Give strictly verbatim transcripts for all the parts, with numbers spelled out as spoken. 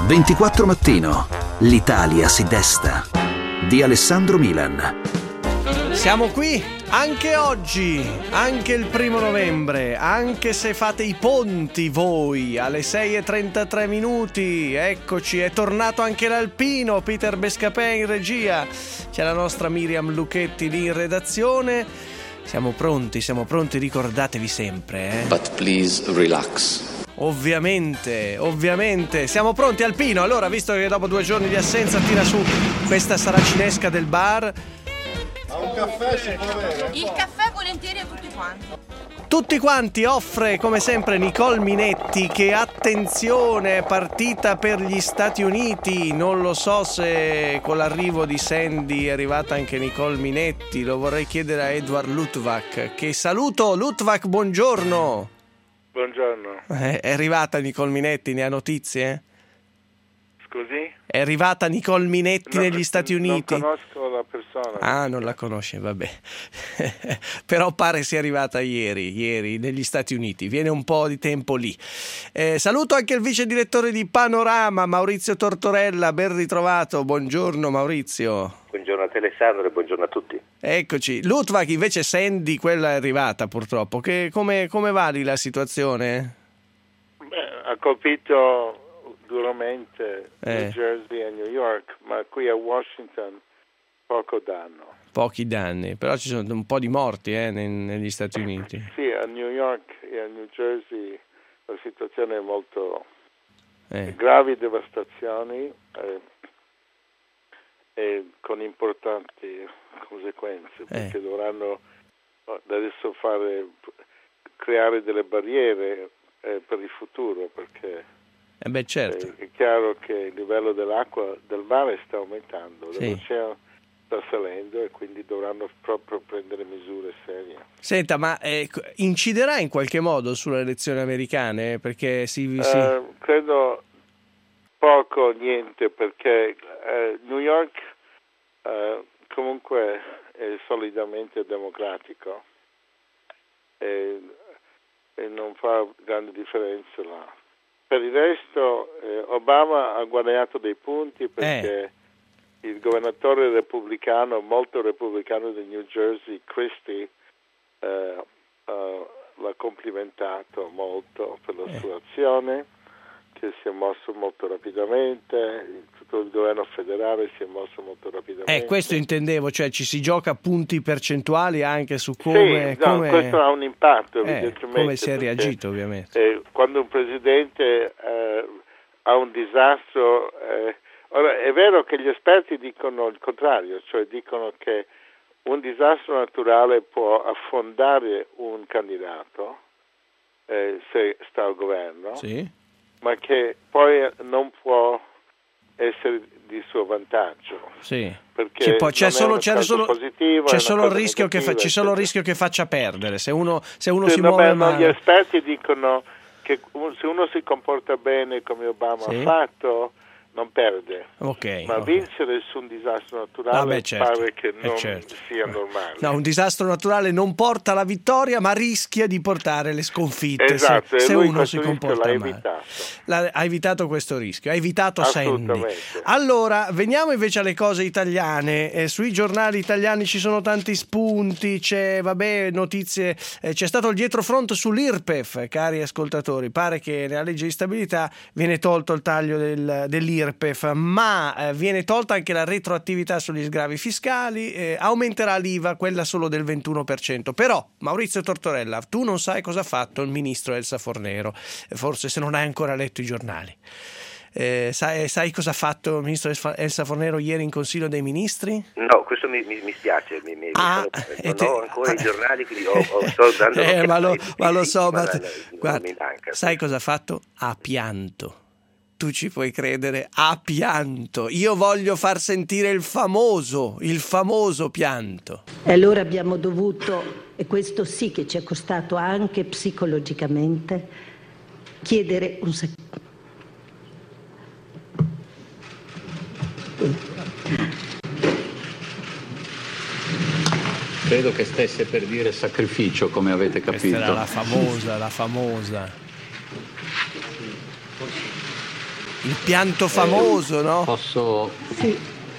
ventiquattro Mattino. L'Italia si desta. Di Alessandro Milan. Siamo qui anche oggi, anche il primo novembre, anche se fate i ponti voi alle sei e trentatré minuti. Eccoci, è tornato anche l'Alpino, Peter Bescapè in regia. C'è la nostra Miriam Lucchetti lì in redazione. Siamo pronti, siamo pronti, ricordatevi sempre, eh? But please relax. Ovviamente, ovviamente. Siamo pronti, Alpino. Allora, visto che dopo due giorni di assenza tira su questa saracinesca del bar. Ma un caffè si può avere? Il caffè volentieri a tutti quanti. Tutti quanti offre come sempre Nicole Minetti, che attenzione è partita per gli Stati Uniti. Non lo so se con l'arrivo di Sandy è arrivata anche Nicole Minetti, lo vorrei chiedere a Edward Luttwak, che saluto. Luttwak, buongiorno. Buongiorno. Eh, è arrivata Nicole Minetti, ne ha notizie? Scusi? È arrivata Nicole Minetti No, negli Stati Uniti? Non conosco la persona. Ah, non la conosce, vabbè. Però pare sia arrivata ieri, ieri negli Stati Uniti. Viene un po' di tempo lì. Eh, saluto anche il vice direttore di Panorama, Maurizio Tortorella. Ben ritrovato. Buongiorno Maurizio. Buongiorno a te Alessandro e buongiorno a tutti. Eccoci. Luttwak invece Sandy, quella è arrivata purtroppo. Che, come, come va lì la situazione? Beh, ha colpito duramente Eh. New Jersey e New York, ma qui a Washington poco danno. Pochi danni, però ci sono un po' di morti eh, ne- negli Stati Uniti. Sì, a New York e a New Jersey la situazione è molto Eh. gravi devastazioni eh, e con importanti conseguenze, perché dovranno adesso fare creare delle barriere eh, per il futuro, perché Eh beh, certo. è chiaro che il livello dell'acqua del mare sta aumentando, Sì. l'oceano sta salendo e quindi dovranno proprio prendere misure serie. Senta, ma eh, inciderà in qualche modo sulle elezioni americane? Perché si... si... Eh, credo poco, niente, perché eh, New York eh, comunque è solidamente democratico e, e non fa grande differenza là. Per il resto eh, Obama ha guadagnato dei punti perché eh. il governatore repubblicano, molto repubblicano del New Jersey, Christie, eh, uh, l'ha complimentato molto per la eh. sua azione, che si è mosso molto rapidamente, tutto il governo federale si è mosso molto rapidamente. Eh, questo intendevo, cioè ci si gioca punti percentuali anche su come... Sì, no, come... questo ha un impatto, eh, evidentemente. come si è perché, reagito, ovviamente. Eh, quando un presidente eh, ha un disastro... Eh, ora, è vero che gli esperti dicono il contrario, cioè dicono che un disastro naturale può affondare un candidato eh, se sta al governo, Sì. ma che poi non può essere di suo vantaggio. Sì. Perché Che poi c'è non è solo, un c'è effetto solo, positivo, c'è è solo una il cosa rischio che fa, negativa, c'è solo il eccetera. rischio che faccia perdere. Se uno, se uno Sì, si no, muove beh, no, male... gli esperti dicono che un- se uno si comporta bene come Obama Sì. ha fatto, non perde. Ok. Ma ok. vincere su un disastro naturale Ah, beh, certo. pare che Eh, non certo. sia normale. No, un disastro naturale non porta la vittoria, ma rischia di portare le sconfitte. Esatto, se, e se lui uno questo si rischio comporta l'ha male. evitato. La- ha evitato questo rischio, ha evitato Sandy. Assolutamente. Allora, veniamo invece alle cose italiane. Eh, sui giornali italiani ci sono tanti spunti, c'è, vabbè, notizie, eh, c'è stato il dietrofront sull'I R P E F, cari ascoltatori. Pare che nella legge di stabilità viene tolto il taglio del, dell'I R P E F, ma eh, viene tolta anche la retroattività sugli sgravi fiscali, eh, aumenterà l'I V A, quella solo del ventuno per cento. Però, Maurizio Tortorella, tu non sai cosa ha fatto il ministro Elsa Fornero, forse se non hai ancora letto i giornali. Eh, sai, sai cosa ha fatto il ministro Elsa Fornero ieri in Consiglio dei Ministri? No, questo mi, mi, mi spiace, mi, mi, Ah, mi sono, e non te- ho ancora ah, i giornali, quindi ho, ho, sto dando eh, ma lo, un'occhiata ma ai lo siti, so, ma la- te- la- non guarda, mi manca. sai cosa ha fatto? Ha pianto. Tu ci puoi credere, ha pianto. Io voglio far sentire il famoso, il famoso pianto. E allora abbiamo dovuto, e questo sì che ci è costato anche psicologicamente, chiedere un secondo. Credo che stesse per dire sacrificio, come avete capito. Questa era la famosa, la famosa. Il pianto famoso, eh, no? Posso Sì.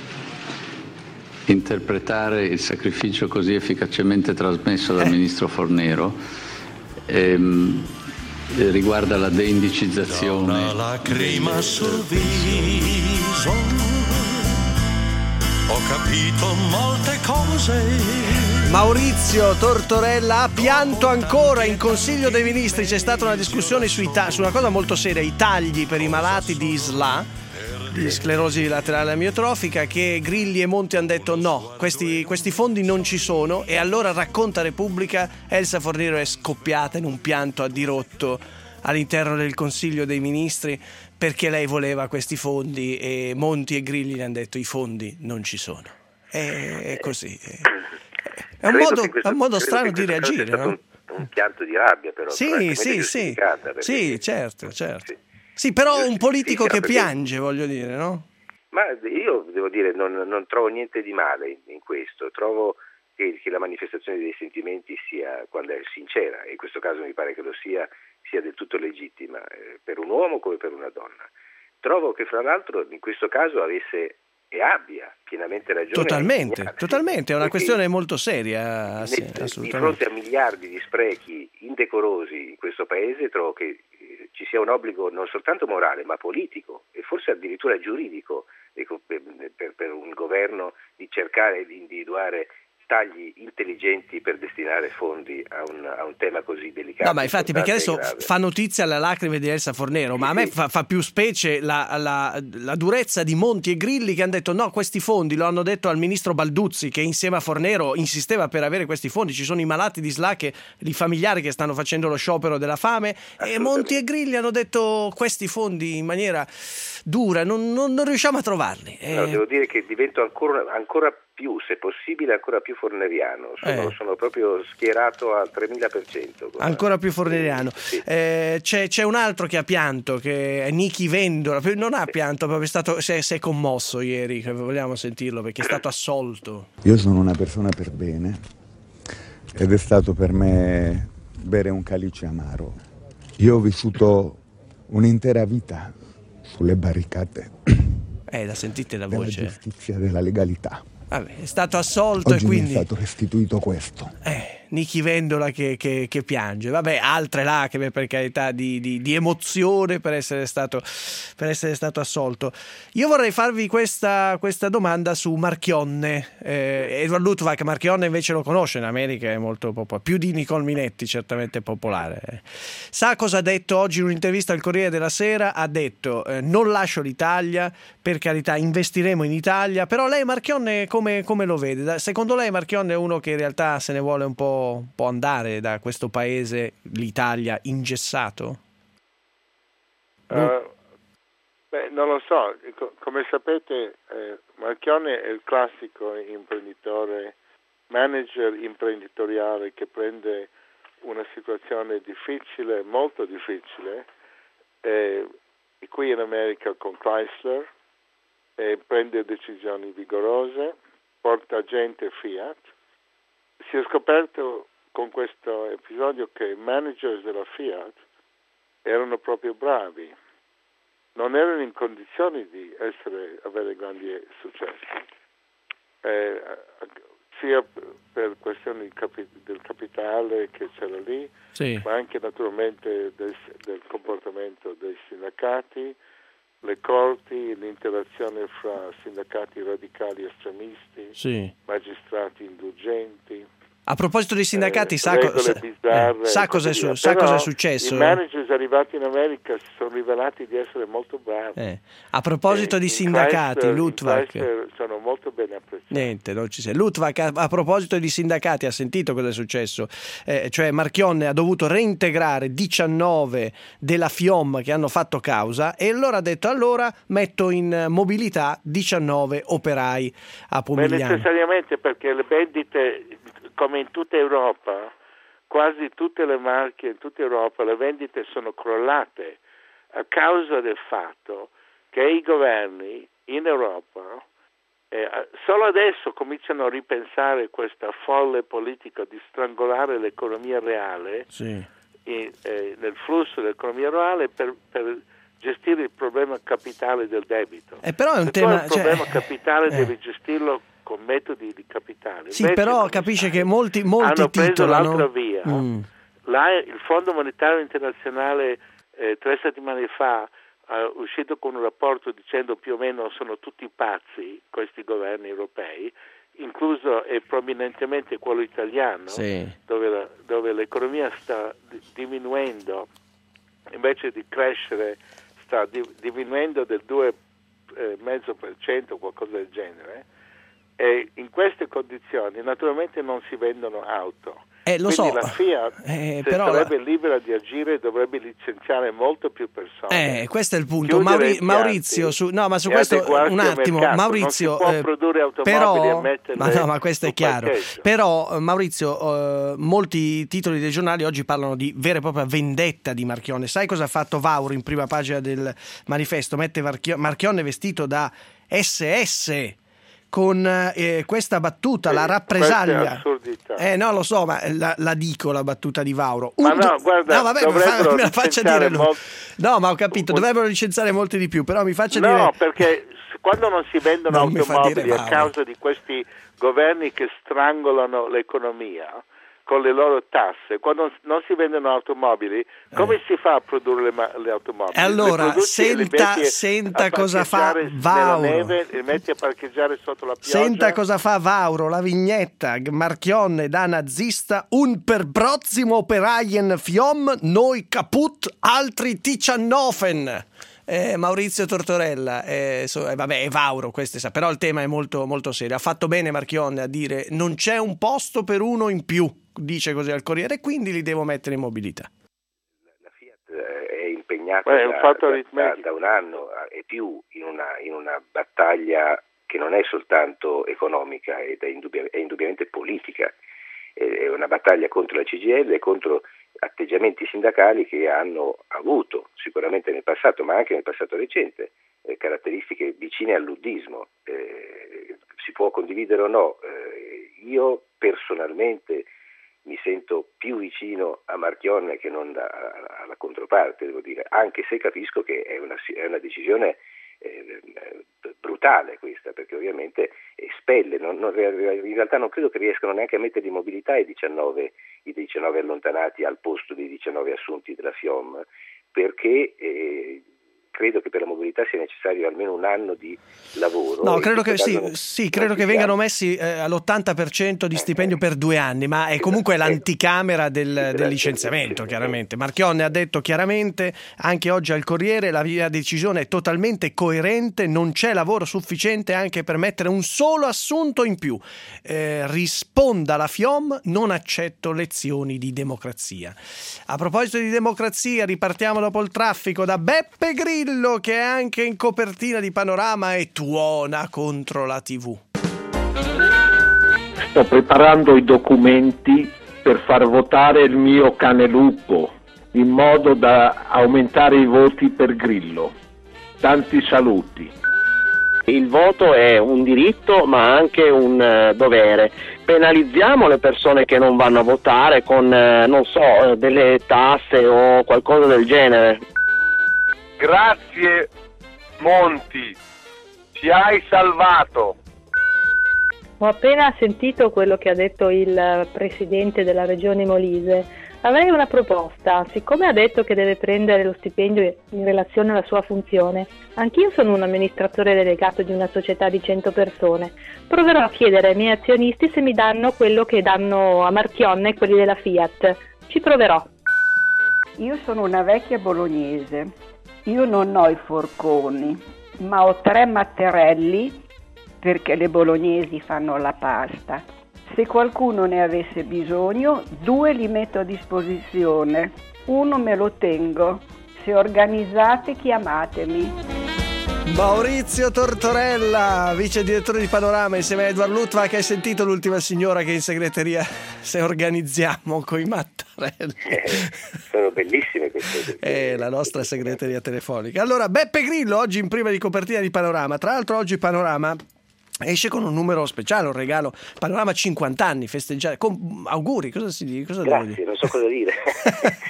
interpretare il sacrificio così efficacemente trasmesso dal Eh. ministro Fornero. Ehm, riguarda la deindicizzazione. Una lacrima sul viso, ho capito molte cose. Maurizio Tortorella ha pianto ancora. In Consiglio dei Ministri c'è stata una discussione sui ta- su una cosa molto seria, i tagli per i malati di S L A, di sclerosi laterale amiotrofica, che Grilli e Monti hanno detto no, questi, questi fondi non ci sono, e allora racconta Repubblica, Elsa Fornero è scoppiata in un pianto a dirotto all'interno del Consiglio dei Ministri perché lei voleva questi fondi e Monti e Grilli le hanno detto i fondi non ci sono. È così. È un modo, questo, è un modo strano di reagire, è no? Un, un pianto di rabbia, però. Sì, sì, sì. Perché... Sì, certo, certo. Sì, sì però un politico che perché... piange, voglio dire, no? Ma io devo dire, non, non trovo niente di male in, in questo. Trovo che, che la manifestazione dei sentimenti sia, quando è sincera, e in questo caso mi pare che lo sia, sia del tutto legittima, eh, per un uomo come per una donna. Trovo che fra l'altro in questo caso avesse e abbia pienamente ragione. Totalmente, totalmente, è una perché questione molto seria. Sì, di fronte a miliardi di sprechi indecorosi in questo paese, trovo che eh, ci sia un obbligo non soltanto morale ma politico e forse addirittura giuridico ecco, per, per, per un governo di cercare di individuare tagli intelligenti per destinare fondi a un, a un tema così delicato. No, ma infatti, perché adesso fa notizia la lacrime di Elsa Fornero, ma a me fa, fa più specie la, la, la durezza di Monti e Grilli, che hanno detto no, questi fondi, lo hanno detto al ministro Balduzzi, che insieme a Fornero insisteva per avere questi fondi. Ci sono i malati di S L A, che, i familiari che stanno facendo lo sciopero della fame, e Monti e Grilli hanno detto questi fondi in maniera dura, non, non, non riusciamo a trovarli. No, eh... devo dire che divento ancora, ancora più, se possibile, ancora più forneriano. Sono, eh. sono proprio schierato al tremila per cento. Ancora più forneriano. Sì. Eh, c'è, c'è un altro che ha pianto, che è Nichi Vendola. Non ha pianto, proprio è stato, si, è, si è commosso ieri. Vogliamo sentirlo perché è stato assolto. Io sono una persona per bene ed è stato per me bere un calice amaro. Io ho vissuto un'intera vita sulle barricate eh, la sentite la della voce? giustizia, della legalità. Vabbè, è stato assolto. Oggi e quindi mi è stato restituito questo. Eh, Nichi Vendola che, che, che piange. Vabbè, altre lacrime, per carità, di, di, di emozione per essere stato per essere stato assolto. Io vorrei farvi questa, questa domanda su Marchionne. Eh, Edward Luttwak, Marchionne invece lo conosce, in America è molto popolare, più di Nicole Minetti, certamente popolare. Sa cosa ha detto oggi in un'intervista al Corriere della Sera? Ha detto eh, non lascio l'Italia, per carità investiremo in Italia, però lei Marchionne come, come lo vede? Secondo lei Marchionne è uno che in realtà se ne vuole un po' può andare da questo paese, l'Italia, ingessato? Uh, beh, non lo so, come sapete eh, Marchionne è il classico imprenditore, manager imprenditoriale che prende una situazione difficile, molto difficile, eh, qui in America con Chrysler, eh, prende decisioni vigorose, porta gente Fiat. Si è scoperto con questo episodio che i manager della Fiat erano proprio bravi, non erano in condizioni di essere, avere grandi successi, eh, sia per questioni capi- del capitale che c'era lì, sì, ma anche naturalmente del, del comportamento dei sindacati, le corti, l'interazione fra sindacati radicali estremisti, sì, magistrati indulgenti. A proposito dei sindacati, eh, sa, co- sa, bizzarre, eh, sa, cosa, è su- sa Però cosa è successo? I manager arrivati in America si sono rivelati di essere molto bravi. Eh. A proposito eh, di sindacati, Luttwak sono molto bene apprezzati. Niente, non ci sei. Luttwak, a, a proposito di sindacati, ha sentito cosa è successo? Eh, cioè Marchionne ha dovuto reintegrare diciannove della FIOM che hanno fatto causa, e allora ha detto allora metto in mobilità diciannove operai a Pomigliano. Ma necessariamente, perché le vendite, come in tutta Europa, quasi tutte le marche in tutta Europa, le vendite sono crollate a causa del fatto che i governi in Europa eh, solo adesso cominciano a ripensare questa folle politica di strangolare l'economia reale, sì, in, eh, nel flusso dell'economia reale per, per gestire il problema capitale del debito. Eh, però è un Se tema, il problema cioè, capitale eh. devi gestirlo con metodi di capitale. Sì, Invece però capisce che molti, molti hanno preso titolano... l'altra via. Mm. Là, il Fondo Monetario Internazionale eh, tre settimane fa è uscito con un rapporto dicendo più o meno sono tutti pazzi questi governi europei, incluso e prominentemente quello italiano, sì. dove, la, dove l'economia sta d- diminuendo, invece di crescere sta di- diminuendo del due virgola cinque per cento, qualcosa del genere, e in queste condizioni naturalmente non si vendono auto. Eh, lo Quindi so, la Fiat, eh, se però sarebbe libera di agire, dovrebbe licenziare molto più persone. Eh, questo è il punto. Chiudere Mauri- impianti Maurizio, su, no, ma su e questo adeguarsi un al attimo, mercato. Maurizio, non si può eh, produrre automobili però, e metterle ma no, ma questo è sul chiaro. parcheggio. Però, Maurizio, eh, molti titoli dei giornali oggi parlano di vera e propria vendetta di Marchionne. Sai cosa ha fatto Vauro in prima pagina del manifesto? Mette Marchio- Marchionne vestito da esse esse. Con eh, questa battuta, sì, la rappresaglia. Eh no, lo so, ma la, la dico la battuta di Vauro. Ma Un, no, guarda, no, vabbè, dovrebbero me la faccia dire lui. molti... No, ma ho capito, dovrebbero licenziare molti di più, però mi faccia no, dire. No, perché quando non si vendono non automobili a Vauro. causa di questi governi che strangolano l'economia con le loro tasse, quando non si vendono automobili, come eh. si fa a produrre le, ma- le automobili? Allora, le produci, senta, le senta cosa fa Vauro. Neve, le metti a parcheggiare sotto la pioggia. Senta cosa fa Vauro, la vignetta, Marchionne da nazista, un per prossimo operaien fiom, noi caput, altri ticciannofen. Eh, Maurizio Tortorella, eh, so, eh, vabbè, è Vauro, queste sa, però il tema è molto, molto serio. Ha fatto bene Marchionne a dire non c'è un posto per uno in più, dice così al Corriere, quindi li devo mettere in mobilità. La Fiat è impegnata Beh, è un da, fatto da, da un anno e più in una, in una battaglia che non è soltanto economica, ed è, indubbia, è indubbiamente politica. È una battaglia contro la C G I L e contro atteggiamenti sindacali che hanno avuto sicuramente nel passato, ma anche nel passato recente, eh, caratteristiche vicine al luddismo. Eh, si può condividere o no. Eh, io personalmente mi sento più vicino a Marchionne che non da, a, alla controparte, devo dire, anche se capisco che è una, è una decisione eh, brutale questa, perché ovviamente espelle, non, non, in realtà non credo che riescano neanche a mettere in mobilità i diciannove, i diciannove allontanati al posto dei diciannove assunti della FIOM, perché eh, credo che per la mobilità sia necessario almeno un anno di lavoro. No, credo che sì, non, sì, credo che vengano messi eh, all'ottanta per cento di stipendio per due anni, ma è comunque l'anticamera del, del licenziamento, chiaramente. Marchionne ha detto chiaramente, anche oggi al Corriere, la mia decisione è totalmente coerente, non c'è lavoro sufficiente anche per mettere un solo assunto in più. Eh, risponda la FIOM, non accetto lezioni di democrazia. A proposito di democrazia, ripartiamo dopo il traffico da Beppe Grillo, che è anche in copertina di Panorama e tuona contro la tivù. Sto preparando i documenti per far votare il mio cane lupo, in modo da aumentare i voti per Grillo. Tanti saluti. Il voto è un diritto ma anche un uh, dovere. Penalizziamo le persone che non vanno a votare con, uh, non so, delle tasse o qualcosa del genere. Grazie Monti, ci hai salvato. Ho appena sentito quello che ha detto il presidente della regione Molise. Avrei una proposta, siccome ha detto che deve prendere lo stipendio in relazione alla sua funzione, anch'io sono un amministratore delegato di una società di cento persone, proverò a chiedere ai miei azionisti se mi danno quello che danno a Marchionne quelli della Fiat. Ci proverò. Io sono una vecchia bolognese. Io non ho i forconi, ma ho tre matterelli perché le bolognesi fanno la pasta. Se qualcuno ne avesse bisogno, due li metto a disposizione. Uno me lo tengo. Se organizzate, chiamatemi. Maurizio Tortorella, vice direttore di Panorama, insieme a Edward Luttwak. Hai sentito l'ultima signora che in segreteria, se organizziamo coi mattarelli? Eh, sono bellissime queste. È la nostra segreteria telefonica. Allora, Beppe Grillo oggi in prima di copertina di Panorama. Tra l'altro oggi Panorama esce con un numero speciale, un regalo. Panorama cinquanta anni, festeggiare. Con, auguri, cosa si dice? Cosa Grazie, non so cosa dire.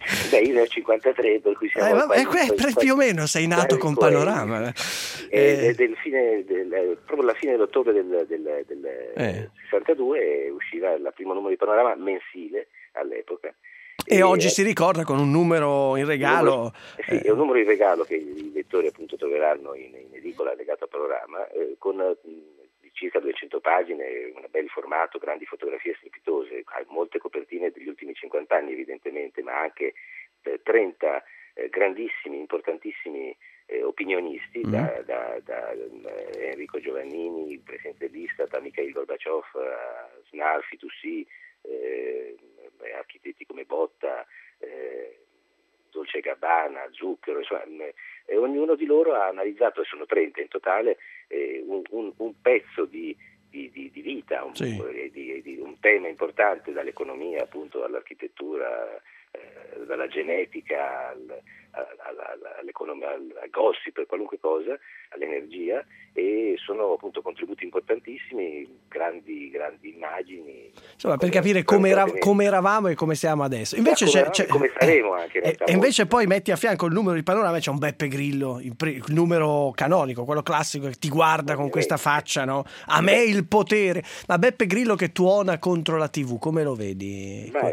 Beh, io ne ho cinquantatré, per cui siamo... Eh, vabbè, quasi, quasi, più o meno sei nato con Panorama. Eh, del fine, del, proprio alla fine dell'ottobre del, del, del eh. sessantadue usciva il primo numero di Panorama mensile all'epoca. E, e oggi eh, si ricorda con un numero in regalo. Numero, eh sì, è un numero in regalo che i lettori appunto troveranno in, in edicola legato a Panorama, eh, con mh, circa duecento pagine, un bel formato, grandi fotografie strepitose, molte copertine degli ultimi cinquanta anni evidentemente, ma anche eh, trenta eh, grandissimi, importantissimi eh, opinionisti, mm. da, da, da eh, Enrico Giovannini, il presidente dell'Istat, a Mikhail Gorbaciov, a Snarfi, Tussi, eh, architetti come Botta, eh, Dolce Gabbana, Zucchero, insomma, e ognuno di loro ha analizzato, e sono trenta in totale, eh, un, un, un pezzo di, di, di, di vita, un, sì. di, di un tema importante, dall'economia appunto all'architettura, eh, dalla genetica al, all'economia, al gossip, per qualunque cosa, all'energia, e sono appunto contributi importantissimi, grandi grandi immagini, insomma, per capire come, era, come eravamo e come siamo adesso. Invece come, c'è, c'è, come saremo anche e, e invece poi metti a fianco il numero di Panorama, c'è un Beppe Grillo, il, pre, il numero canonico, quello classico che ti guarda con questa faccia, no? A me il potere. Ma Beppe Grillo che tuona contro la tivù, come lo vedi? Ma è,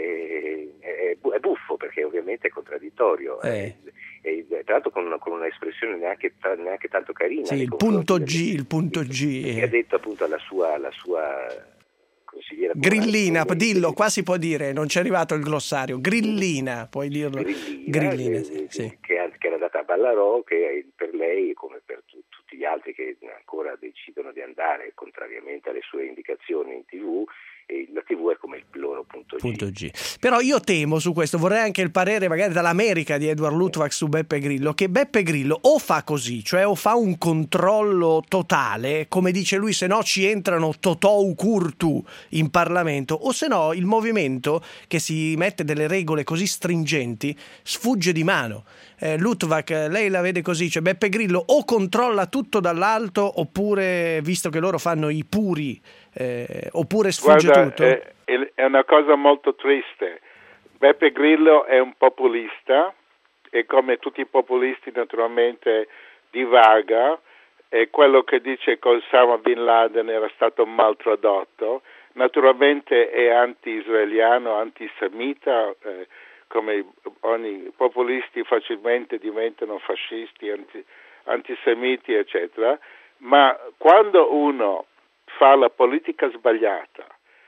è, è buffo, perché ovviamente è contraddittorio. Eh. E tra l'altro con, con un'espressione neanche, neanche tanto carina. Sì, il punto G, il punto G. Che ha detto appunto alla sua, alla sua consigliera Grillina, dillo, qua si può dire, non c'è arrivato il glossario. Grillina, puoi dirlo. Grillina, Grillina che, sì, sì. Che, che era andata a Ballarò, che per lei, come per tu, tutti gli altri che ancora decidono di andare contrariamente alle sue indicazioni in tivù, e la tivù è come il loro punto G. punto G. Però io temo su questo, vorrei anche il parere magari dall'America di Edward Luttwak su Beppe Grillo, che Beppe Grillo o fa così, cioè o fa un controllo totale, come dice lui, se no ci entrano Totò Curtu in Parlamento, o se no il movimento che si mette delle regole così stringenti sfugge di mano. Eh, Luttwak, lei la vede così, cioè Beppe Grillo o controlla tutto dall'alto, oppure, visto che loro fanno i puri, eh, oppure sfugge Guarda, tutto? È, è una cosa molto triste. Beppe Grillo è un populista e, come tutti i populisti, naturalmente divaga, e quello che dice che Osama Bin Laden era stato mal tradotto, naturalmente è anti-israeliano, antisemita, eh, come ogni populisti facilmente diventano fascisti, anti, antisemiti, eccetera, ma quando uno fa la politica sbagliata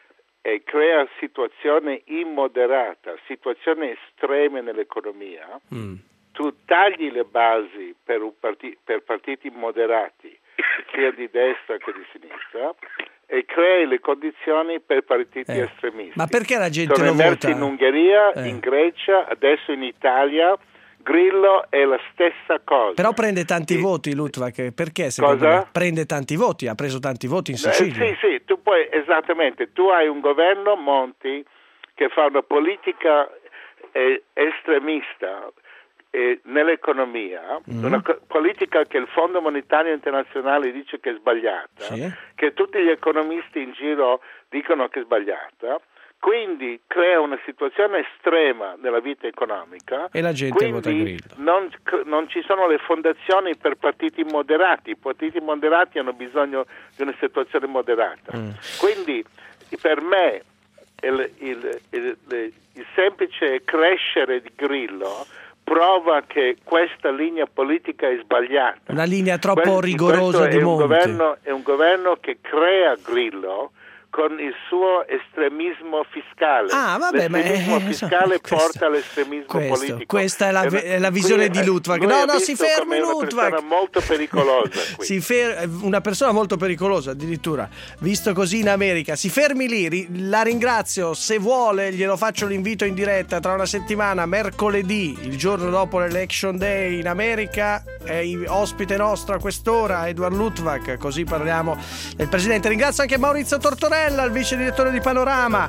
e crea situazioni immoderate, situazioni estreme nell'economia, mm. tu tagli le basi per, un parti, per partiti moderati, sia di destra che di sinistra, e crei le condizioni per partiti eh. estremisti. Ma perché la gente Sono lo emersi vota? in Ungheria, eh. in Grecia, adesso in Italia. Grillo è la stessa cosa. Però prende tanti sì. voti Luttwak, perché secondo cosa? me prende tanti voti, ha preso tanti voti in Sicilia. Eh, sì, sì, tu puoi, esattamente, tu hai un governo Monti che fa una politica eh, estremista eh, nell'economia, mm-hmm. una co- politica che il Fondo Monetario Internazionale dice che è sbagliata, sì. che tutti gli economisti in giro dicono che è sbagliata. Quindi crea una situazione estrema nella vita economica, e la gente quindi vota Grillo. Non, non ci sono le fondazioni per partiti moderati. I partiti moderati hanno bisogno di una situazione moderata. Mm. Quindi per me il, il, il, il, il semplice crescere di Grillo prova che questa linea politica è sbagliata. Una linea troppo questo, rigorosa questo di è un Monti. governo, è un governo che crea Grillo con il suo estremismo fiscale. Ah, vabbè, l'estremismo ma fiscale questo, porta all'estremismo questo, politico. Questa è la, è la visione di Luttwak. No, no, si fermi Luttwak. Una persona molto pericolosa. si fer- una persona molto pericolosa, addirittura, visto così in America. Si fermi lì, la ringrazio. Se vuole, glielo faccio l'invito in diretta tra una settimana, mercoledì, il giorno dopo l'Election Day in America. È ospite nostro a quest'ora, Edward Luttwak, così parliamo del presidente. Ringrazio anche Maurizio Tortorella, il vice direttore di Panorama.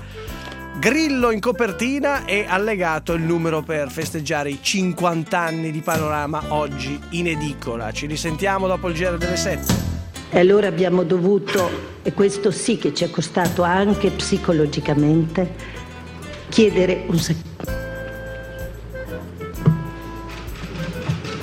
Grillo in copertina e allegato il numero per festeggiare i cinquanta anni di Panorama, oggi in edicola. Ci risentiamo dopo il giro delle sette. E allora abbiamo dovuto, e questo sì che ci è costato anche psicologicamente, chiedere un secondo.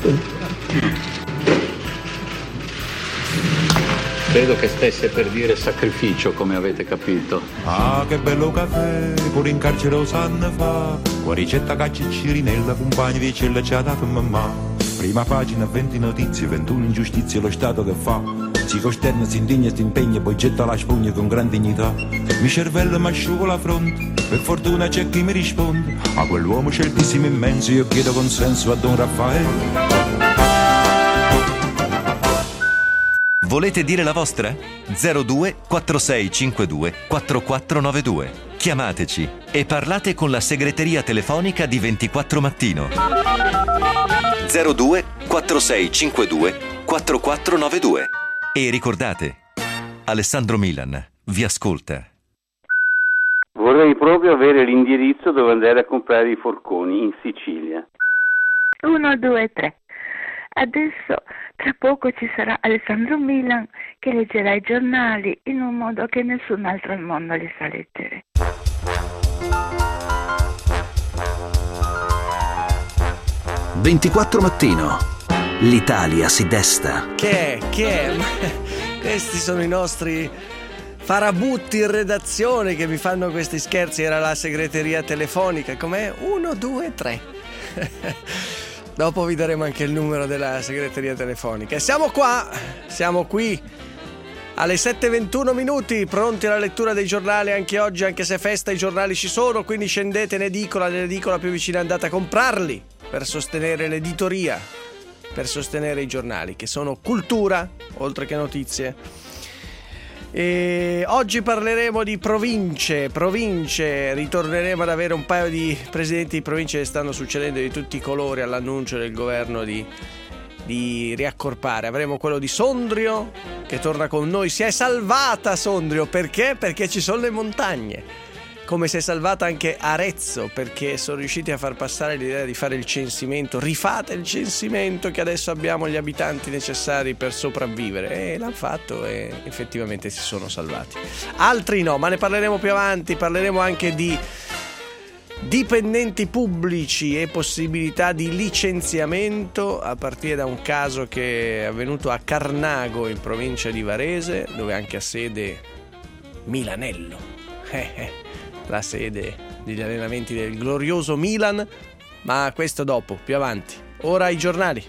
Credo che stesse per dire sacrificio, come avete capito. Ah, che bello caffè, pure in carcere lo sanno fa. Qua ricetta caccia e cirinella, compagni di cella ci ha dato mamma. Prima pagina, venti notizie, ventuno ingiustizie, lo Stato che fa. Si costerna, si indigna, si impegna, poi getta la spugna con gran dignità. Mi cervello mi asciugo la fronte, per fortuna c'è chi mi risponde. A quell'uomo certissimo immenso io chiedo consenso a Don Raffaele. Volete dire la vostra? zero due quattro sei cinque due quattro quattro nove due. Chiamateci e parlate con la segreteria telefonica di ventiquattro Mattino. zero due quattro sei cinque due quattro quattro nove due. E ricordate, Alessandro Milan vi ascolta. Vorrei proprio avere l'indirizzo dove andare a comprare i forconi in Sicilia. uno, due, tre. Adesso tra poco ci sarà Alessandro Milan che leggerà i giornali in un modo che nessun altro al mondo li sa leggere. ventiquattro Mattino. L'Italia si desta. Che è? Che è? Questi sono i nostri farabutti in redazione che mi fanno questi scherzi. Era la segreteria telefonica. Com'è? uno, due, tre. Dopo vi daremo anche il numero della segreteria telefonica. E siamo qua, siamo qui alle sette e ventuno minuti, pronti alla lettura dei giornali anche oggi, anche se festa i giornali ci sono, quindi scendete in edicola, nell'edicola più vicina, andate a comprarli per sostenere l'editoria, per sostenere i giornali, che sono cultura, oltre che notizie. E oggi parleremo di province, province, ritorneremo ad avere un paio di presidenti di province che stanno succedendo di tutti i colori all'annuncio del governo di, di riaccorpare. Avremo quello di Sondrio che torna con noi, si è salvata Sondrio, perché? Perché ci sono le montagne. Come si è salvata anche Arezzo, perché sono riusciti a far passare l'idea di fare il censimento. Rifate il censimento che adesso abbiamo gli abitanti necessari per sopravvivere. E l'hanno fatto e effettivamente si sono salvati. Altri no, ma ne parleremo più avanti. Parleremo anche di dipendenti pubblici e possibilità di licenziamento, a partire da un caso che è avvenuto a Carnago in provincia di Varese, dove anche ha sede Milanello. Eh eh. La sede degli allenamenti del glorioso Milan, ma questo dopo, più avanti. Ora i giornali.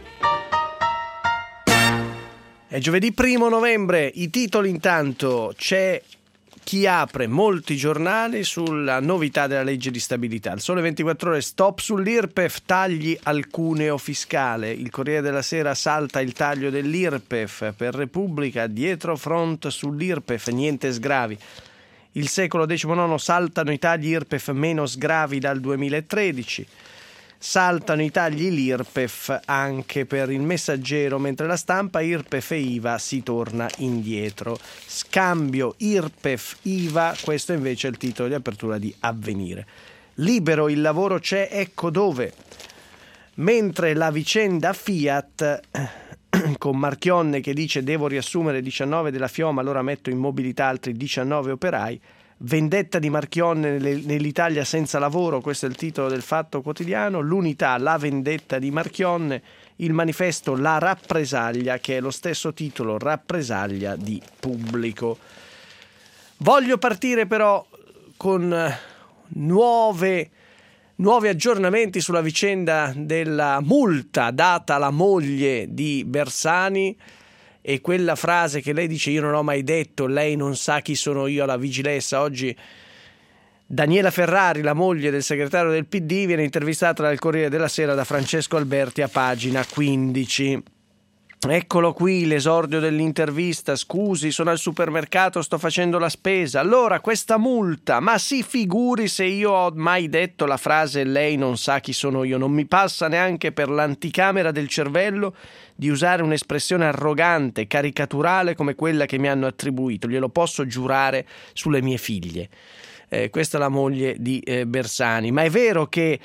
È giovedì primo novembre, i titoli intanto, c'è chi apre molti giornali sulla novità della legge di stabilità. Il Sole ventiquattro Ore, stop sull'Irpef, tagli al cuneo fiscale. Il Corriere della Sera, salta il taglio dell'Irpef. Per Repubblica, dietro front sull'Irpef, niente sgravi. Il Secolo diciannove, saltano i tagli Irpef meno sgravi dal duemilatredici. Saltano i tagli l'Irpef anche per il Messaggero, mentre La Stampa, Irpef e I V A si torna indietro. Scambio Irpef I V A, questo invece è il titolo di apertura di Avvenire. Libero, il lavoro c'è, ecco dove. Mentre la vicenda Fiat, con Marchionne che dice devo riassumere diciannove della Fioma, allora metto in mobilità altri diciannove operai. Vendetta di Marchionne nell'Italia senza lavoro, questo è il titolo del Fatto Quotidiano. L'Unità, la vendetta di Marchionne. Il Manifesto, la rappresaglia, che è lo stesso titolo, rappresaglia di Pubblico. Voglio partire però con nuove Nuovi aggiornamenti sulla vicenda della multa data alla moglie di Bersani e quella frase che lei dice: io non ho mai detto, lei non sa chi sono io alla Vigilessa. Oggi Daniela Ferrari, la moglie del segretario del P D, viene intervistata dal Corriere della Sera da Francesco Alberti a pagina quindici. Eccolo qui l'esordio dell'intervista: scusi, sono al supermercato, sto facendo la spesa. Allora, questa multa, ma si figuri se io ho mai detto la frase lei non sa chi sono io. Non mi passa neanche per l'anticamera del cervello di usare un'espressione arrogante, caricaturale come quella che mi hanno attribuito. Glielo posso giurare sulle mie figlie. Eh, questa è la moglie di eh, Bersani. Ma è vero che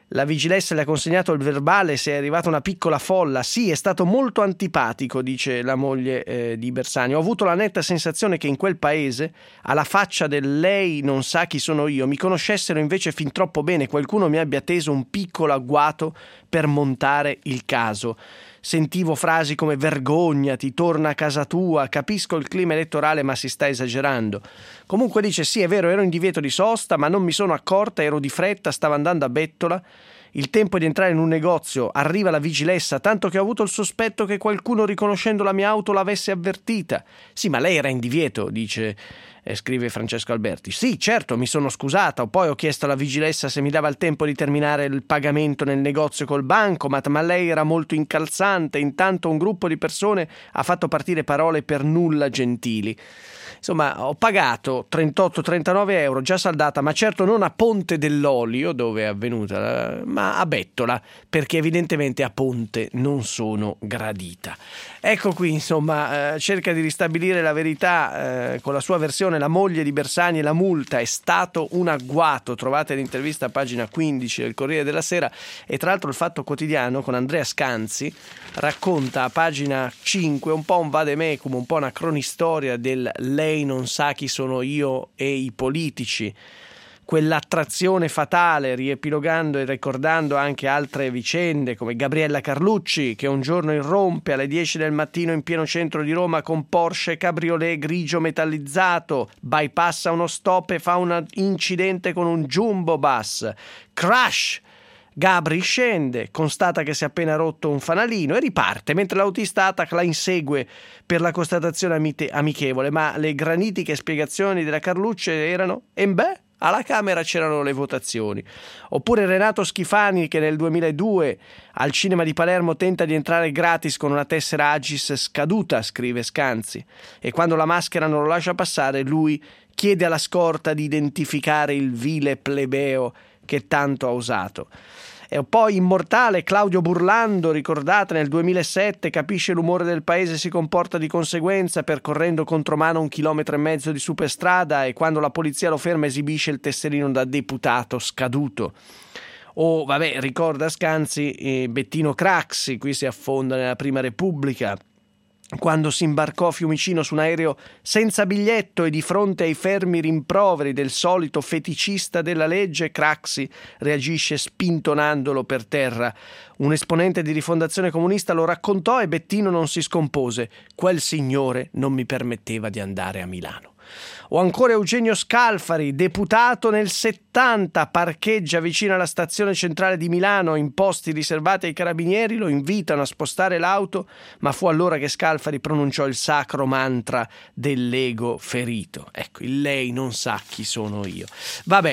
La vigilessa le ha consegnato il verbale se è arrivata una piccola folla. Sì, è stato molto antipatico, dice la moglie eh, di Bersani. Ho avuto la netta sensazione che in quel paese, alla faccia del lei non sa chi sono io, mi conoscessero invece fin troppo bene, qualcuno mi abbia teso un piccolo agguato per montare il caso. Sentivo frasi come vergognati, torna a casa tua, capisco il clima elettorale ma si sta esagerando. Comunque dice sì, è vero, ero in divieto di sosta ma non mi sono accorta, ero di fretta, stavo andando a bettola. Il tempo di entrare in un negozio, arriva la vigilessa, tanto che ho avuto il sospetto che qualcuno riconoscendo la mia auto l'avesse avvertita. Sì, ma lei era in divieto, dice, eh, scrive Francesco Alberti. Sì, certo, mi sono scusata, poi ho chiesto alla vigilessa se mi dava il tempo di terminare il pagamento nel negozio col bancomat, ma lei era molto incalzante, intanto un gruppo di persone ha fatto partire parole per nulla gentili. Insomma, ho pagato trentotto trentanove euro, già saldata, ma certo non a Ponte dell'Olio, dove è avvenuta, ma a Bettola, perché evidentemente a Ponte non sono gradita. Ecco qui, insomma, eh, cerca di ristabilire la verità eh, con la sua versione. La moglie di Bersani e la multa è stato un agguato. Trovate l'intervista a pagina quindici del Corriere della Sera. E tra l'altro il Fatto Quotidiano con Andrea Scanzi racconta a pagina cinque un po' un vademecum, un po' una cronistoria del lei non sa chi sono io e i politici, quell'attrazione fatale, riepilogando e ricordando anche altre vicende come Gabriella Carlucci che un giorno irrompe alle dieci del mattino in pieno centro di Roma con Porsche cabriolet grigio metallizzato, bypassa uno stop e fa un incidente con un jumbo bus, crash. Gabri scende, constata che si è appena rotto un fanalino e riparte, mentre l'autista Atac la insegue per la constatazione amite- amichevole. Ma le granitiche spiegazioni della Carlucci erano e beh, alla Camera c'erano le votazioni. Oppure Renato Schifani che nel duemiladue al cinema di Palermo tenta di entrare gratis con una tessera Agis scaduta, scrive Scanzi, e quando la maschera non lo lascia passare lui chiede alla scorta di identificare il vile plebeo che tanto ha usato. E poi immortale Claudio Burlando, ricordate, nel duemilasette capisce l'umore del paese e si comporta di conseguenza percorrendo contromano un chilometro e mezzo di superstrada e quando la polizia lo ferma esibisce il tesserino da deputato scaduto. O vabbè, ricorda Scanzi eh, Bettino Craxi, qui si affonda nella Prima Repubblica, quando si imbarcò a Fiumicino su un aereo senza biglietto e di fronte ai fermi rimproveri del solito feticista della legge, Craxi reagisce spintonandolo per terra. Un esponente di Rifondazione Comunista lo raccontò e Bettino non si scompose. Quel signore non mi permetteva di andare a Milano. O ancora Eugenio Scalfari, deputato nel settanta, parcheggia vicino alla stazione centrale di Milano in posti riservati ai carabinieri, lo invitano a spostare l'auto, ma fu allora che Scalfari pronunciò il sacro mantra dell'ego ferito. Ecco, il lei non sa chi sono io. Vabbè,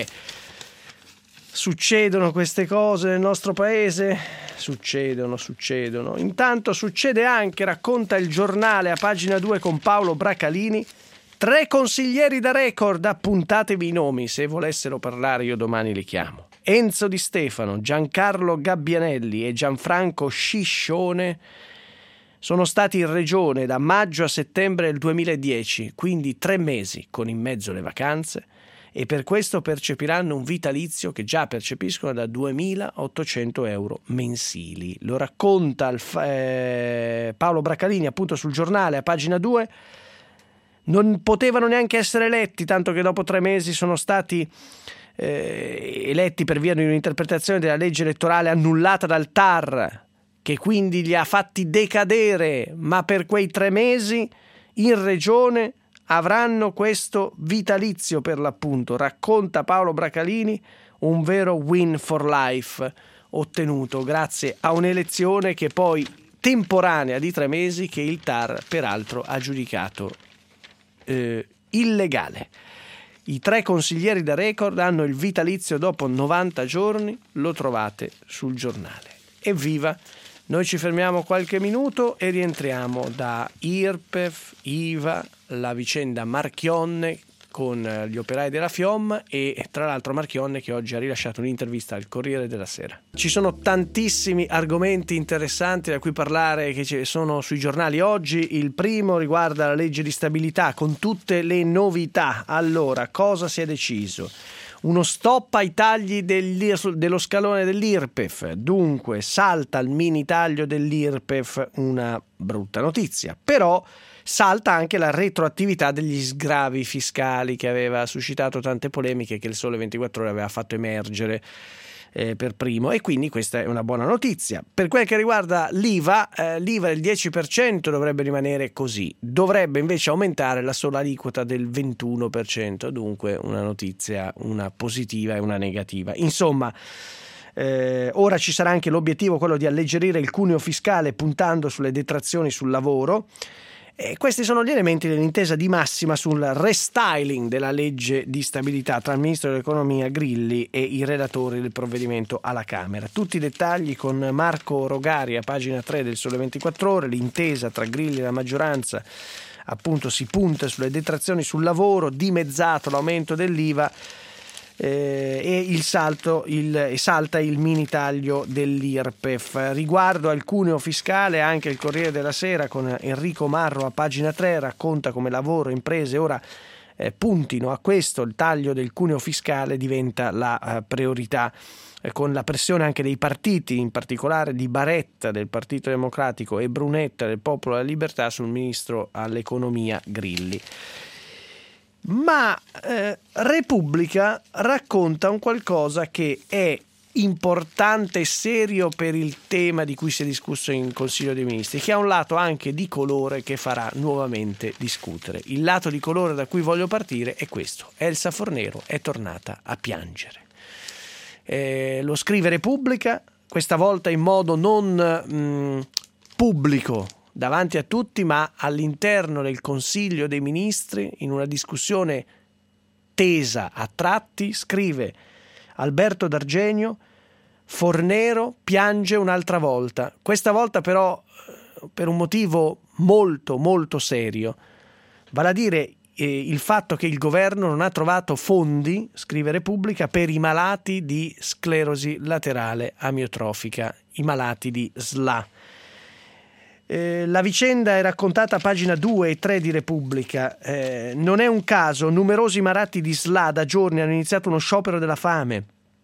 succedono queste cose nel nostro paese? Succedono, succedono. Intanto succede anche, racconta il Giornale a pagina due con Paolo Bracalini, tre consiglieri da record, appuntatevi i nomi, se volessero parlare io domani li chiamo. Enzo Di Stefano, Giancarlo Gabbianelli e Gianfranco Sciscione sono stati in regione da maggio a settembre del duemiladieci, quindi tre mesi con in mezzo le vacanze, e per questo percepiranno un vitalizio che già percepiscono da duemilaottocento euro mensili. Lo racconta il, eh, Paolo Bracalini appunto sul Giornale a pagina due. Non potevano neanche essere eletti, tanto che dopo tre mesi sono stati eh, eletti per via di un'interpretazione della legge elettorale annullata dal T A R, che quindi li ha fatti decadere, ma per quei tre mesi in regione avranno questo vitalizio per l'appunto. Racconta Paolo Bracalini, un vero win for life ottenuto grazie a un'elezione che poi temporanea di tre mesi che il T A R peraltro ha giudicato Eh, illegale. I tre consiglieri da record hanno il vitalizio dopo novanta giorni, lo trovate sul Giornale. Evviva! Noi ci fermiamo qualche minuto e rientriamo da I R P E F, I V A, la vicenda Marchionne con gli operai della FIOM e tra l'altro Marchionne che oggi ha rilasciato un'intervista al Corriere della Sera. Ci sono tantissimi argomenti interessanti da cui parlare che ci sono sui giornali oggi. Il primo riguarda la legge di stabilità con tutte le novità. Allora, cosa si è deciso? Uno stop ai tagli dello scalone dell'I R P E F, dunque salta il mini taglio dell'I R P E F, una brutta notizia, però salta anche la retroattività degli sgravi fiscali che aveva suscitato tante polemiche, che il Sole ventiquattro Ore aveva fatto emergere eh, per primo, e quindi questa è una buona notizia. Per quel che riguarda l'I V A, eh, l'I V A del dieci per cento dovrebbe rimanere così, dovrebbe invece aumentare la sola aliquota del ventuno per cento, dunque una notizia, una positiva e una negativa. Insomma, Eh, ora ci sarà anche l'obiettivo, quello di alleggerire il cuneo fiscale puntando sulle detrazioni sul lavoro. E questi sono gli elementi dell'intesa di massima sul restyling della legge di stabilità tra il Ministro dell'Economia Grilli e i relatori del provvedimento alla Camera. Tutti i dettagli con Marco Rogari a pagina tre del Sole ventiquattro Ore. L'intesa tra Grilli e la maggioranza, appunto, si punta sulle detrazioni sul lavoro, dimezzato l'aumento dell'I V A eh, e il salto il, salta il mini taglio dell'I R P E F. Riguardo al cuneo fiscale, anche il Corriere della Sera con Enrico Marro a pagina tre racconta come lavoro e imprese ora eh, puntino a questo. Il taglio del cuneo fiscale diventa la eh, priorità, eh, con la pressione anche dei partiti, in particolare di Baretta del Partito Democratico e Brunetta del Popolo della Libertà sul ministro all'economia Grilli. Ma eh, Repubblica racconta un qualcosa che è importante e serio per il tema di cui si è discusso in Consiglio dei Ministri, che ha un lato anche di colore che farà nuovamente discutere. Il lato di colore da cui voglio partire è questo: Elsa Fornero è tornata a piangere. Eh, lo scrive Repubblica, questa volta in modo non mh, pubblico davanti a tutti, ma all'interno del Consiglio dei Ministri, in una discussione tesa a tratti, scrive Alberto D'Argenio: Fornero piange un'altra volta, questa volta però per un motivo molto molto serio, vale a dire eh, il fatto che il governo non ha trovato fondi, scrive Repubblica, per i malati di sclerosi laterale amiotrofica, i malati di S L A. Eh, la vicenda è raccontata a pagina due e tre di Repubblica. Eh, non è un caso, numerosi malati di S L A da giorni hanno iniziato uno sciopero della fame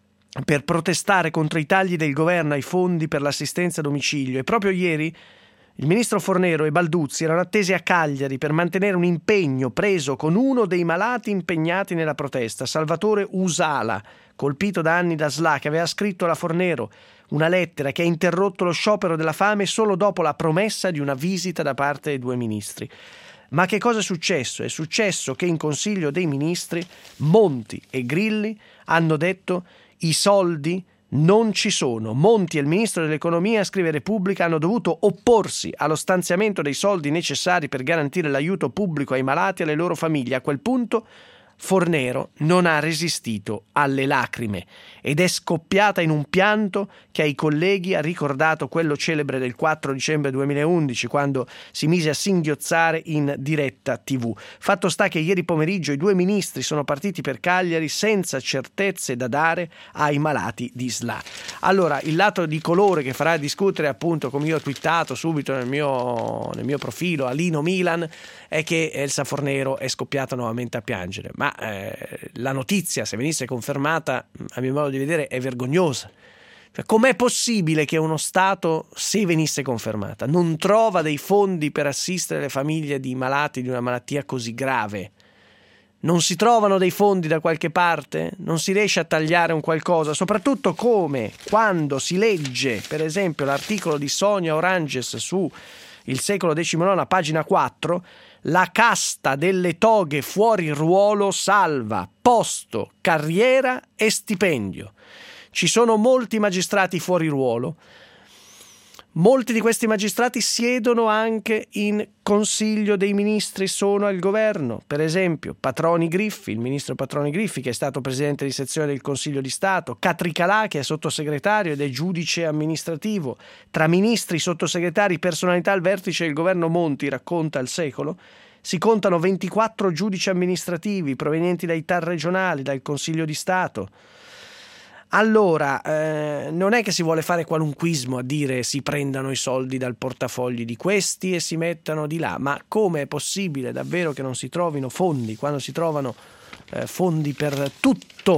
per protestare contro i tagli del governo ai fondi per l'assistenza a domicilio, e proprio ieri il ministro Fornero e Balduzzi erano attesi a Cagliari per mantenere un impegno preso con uno dei malati impegnati nella protesta, Salvatore Usala, colpito da anni da S L A, che aveva scritto alla Fornero una lettera che ha interrotto lo sciopero della fame solo dopo la promessa di una visita da parte dei due ministri. Ma che cosa è successo? È successo che in Consiglio dei Ministri Monti e Grilli hanno detto: i soldi non ci sono. Monti e il ministro dell'Economia, scrive Repubblica, hanno dovuto opporsi allo stanziamento dei soldi necessari per garantire l'aiuto pubblico ai malati e alle loro famiglie. A quel punto Fornero non ha resistito alle lacrime ed è scoppiata in un pianto che ai colleghi ha ricordato quello celebre del quattro dicembre duemilaundici, quando si mise a singhiozzare in diretta tivù. Fatto sta che ieri pomeriggio i due ministri sono partiti per Cagliari senza certezze da dare ai malati di S L A. Allora, il lato di colore che farà discutere, appunto, come io ho twittato subito nel mio, nel mio profilo Alino Milan, è che Elsa Fornero è scoppiata nuovamente a piangere. Ma eh, la notizia, se venisse confermata, a mio modo di vedere è vergognosa. Cioè, com'è possibile che uno Stato, se venisse confermata, non trova dei fondi per assistere le famiglie di malati di una malattia così grave? Non si trovano dei fondi da qualche parte? Non si riesce a tagliare un qualcosa? Soprattutto come quando si legge, per esempio, l'articolo di Sonia Oranges su Il Secolo diciannove a pagina quattro, la casta delle toghe fuori ruolo salva posto, carriera e stipendio. Ci sono molti magistrati fuori ruolo. Molti di questi magistrati siedono anche in Consiglio dei Ministri, sono al governo. Per esempio Patroni Griffi, il ministro Patroni Griffi, che è stato presidente di sezione del Consiglio di Stato, Catricalà, che è sottosegretario ed è giudice amministrativo. Tra ministri, sottosegretari, personalità al vertice del governo Monti, racconta Il Secolo, si contano ventiquattro giudici amministrativi provenienti dai T A R regionali, dal Consiglio di Stato. Allora, eh, non è che si vuole fare qualunquismo a dire si prendano i soldi dal portafogli di questi e si mettano di là, ma come è possibile davvero che non si trovino fondi quando si trovano eh, fondi per tutto,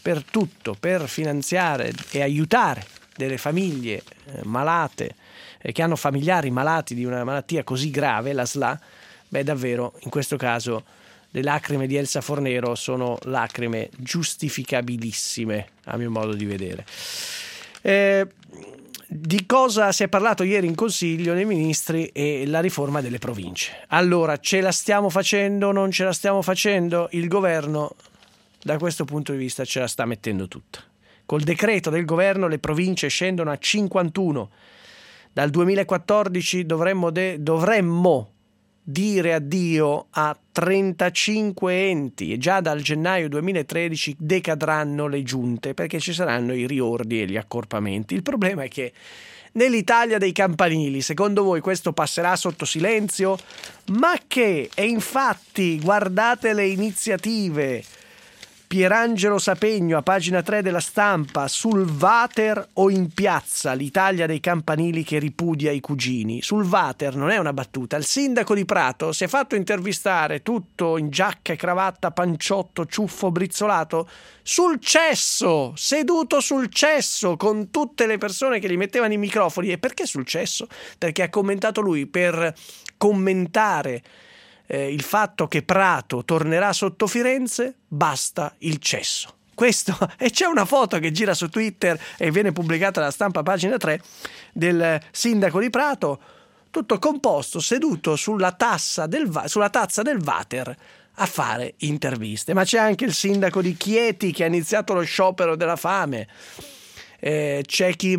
per tutto, per finanziare e aiutare delle famiglie eh, malate, eh, che hanno familiari malati di una malattia così grave, la S L A, beh davvero in questo caso le lacrime di Elsa Fornero sono lacrime giustificabilissime a mio modo di vedere. Eh, di cosa si è parlato ieri in Consiglio dei Ministri? E la riforma delle province. Allora, ce la stiamo facendo, non ce la stiamo facendo? Il governo da questo punto di vista ce la sta mettendo tutta. Col decreto del governo le province scendono a cinquantuno. Dal duemilaquattordici dovremmo, de- dovremmo dire addio a trentacinque enti e già dal gennaio duemilatredici decadranno le giunte perché ci saranno i riordini e gli accorpamenti. Il problema è che nell'Italia dei campanili, secondo voi questo passerà sotto silenzio? Ma che? E infatti guardate le iniziative. Pierangelo Sapegno a pagina tre della Stampa: sul Vater o in piazza, l'Italia dei campanili che ripudia i cugini. Sul Vater non è una battuta. Il sindaco di Prato si è fatto intervistare tutto in giacca e cravatta, panciotto, ciuffo, brizzolato, sul cesso, seduto sul cesso con tutte le persone che gli mettevano i microfoni. E perché sul cesso? Perché ha commentato lui per commentare Eh, il fatto che Prato tornerà sotto Firenze, basta il cesso. Questo, e c'è una foto che gira su Twitter e viene pubblicata dalla Stampa pagina tre del sindaco di Prato, tutto composto, seduto sulla tassa del, sulla tazza del Vater a fare interviste. Ma c'è anche il sindaco di Chieti che ha iniziato lo sciopero della fame, eh, c'è chi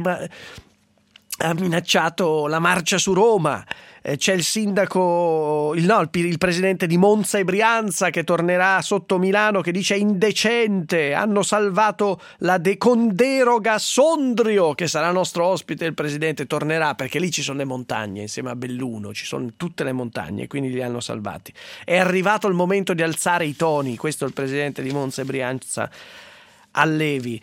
ha minacciato la marcia su Roma. C'è il sindaco, il, no, il, il presidente di Monza e Brianza che tornerà sotto Milano, che dice indecente, hanno salvato la de- con deroga Sondrio, che sarà nostro ospite. Il presidente tornerà perché lì ci sono le montagne, insieme a Belluno ci sono tutte le montagne, quindi li hanno salvati. È arrivato il momento di alzare i toni, questo è il presidente di Monza e Brianza Allevi.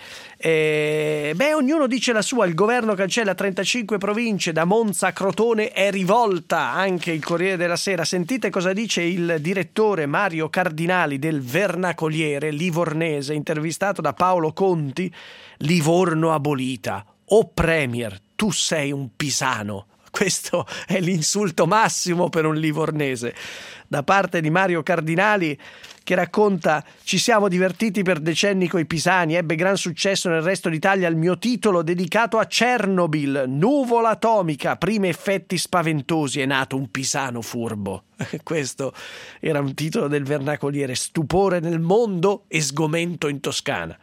Eh, beh, ognuno dice la sua. Il governo cancella trentacinque province, da Monza a Crotone è rivolta. Anche il Corriere della Sera. Sentite cosa dice il direttore Mario Cardinali del Vernacoliere livornese, intervistato da Paolo Conti. Livorno abolita. Oh Premier, tu sei un pisano. Questo è l'insulto massimo per un livornese da parte di Mario Cardinali, che racconta: ci siamo divertiti per decenni coi pisani, ebbe gran successo nel resto d'Italia il mio titolo dedicato a Chernobyl, nuvola atomica, primi effetti spaventosi, è nato un pisano furbo. Questo era un titolo del Vernacoliere: stupore nel mondo e sgomento in Toscana.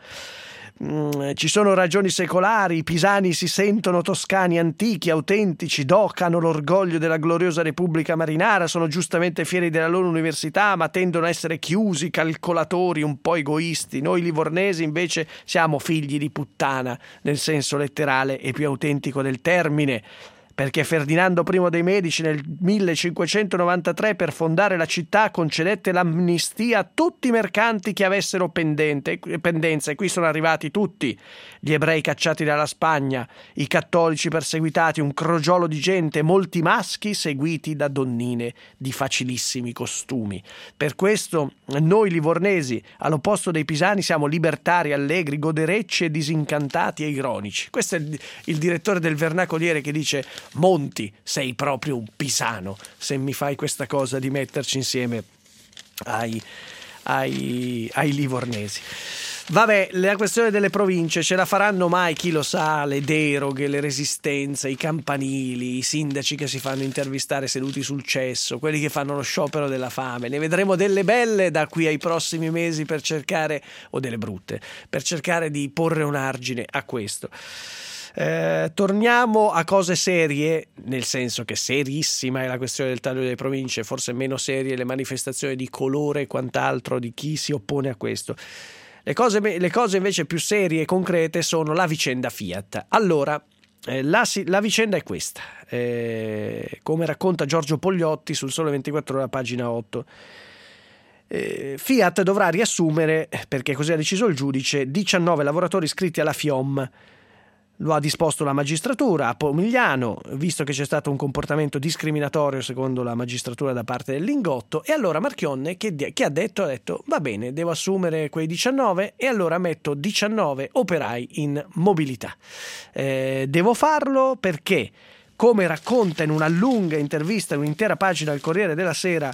Mm, ci sono ragioni secolari, i pisani si sentono toscani antichi, autentici, docano l'orgoglio della gloriosa Repubblica Marinara, sono giustamente fieri della loro università, ma tendono a essere chiusi, calcolatori, un po' egoisti. Noi livornesi invece siamo figli di puttana, nel senso letterale e più autentico del termine, perché Ferdinando I dei Medici nel millecinquecentonovantatré, per fondare la città, concedette l'amnistia a tutti i mercanti che avessero pendente, pendenza, e qui sono arrivati tutti: gli ebrei cacciati dalla Spagna, i cattolici perseguitati, un crogiolo di gente, molti maschi seguiti da donnine di facilissimi costumi. Per questo noi livornesi, all'opposto dei pisani, siamo libertari, allegri, goderecci e disincantati e ironici. Questo è il, il direttore del Vernacoliere che dice: Monti, sei proprio un pisano se mi fai questa cosa di metterci insieme ai, ai, ai livornesi. Vabbè, la questione delle province, ce la faranno mai? Chi lo sa, le deroghe, le resistenze, i campanili, i sindaci che si fanno intervistare seduti sul cesso, quelli che fanno lo sciopero della fame. Ne vedremo delle belle da qui ai prossimi mesi per cercare, o delle brutte, per cercare di porre un argine a questo. Eh, torniamo a cose serie, nel senso che serissima è la questione del taglio delle province, forse meno serie le manifestazioni di colore e quant'altro di chi si oppone a questo. Le cose, le cose invece più serie e concrete sono la vicenda Fiat. Allora, eh, la, la vicenda è questa, eh, come racconta Giorgio Pogliotti sul Sole ventiquattro Ore, pagina otto. Eh, Fiat dovrà riassumere, perché così ha deciso il giudice, diciannove lavoratori iscritti alla FIOM. lo ha disposto la magistratura a Pomigliano, visto che c'è stato un comportamento discriminatorio secondo la magistratura da parte del Lingotto, e allora Marchionne che, che ha detto, ha detto va bene, devo assumere quei diciannove e allora metto diciannove operai in mobilità. Eh, devo farlo perché, come racconta in una lunga intervista, in un'intera pagina al Corriere della Sera,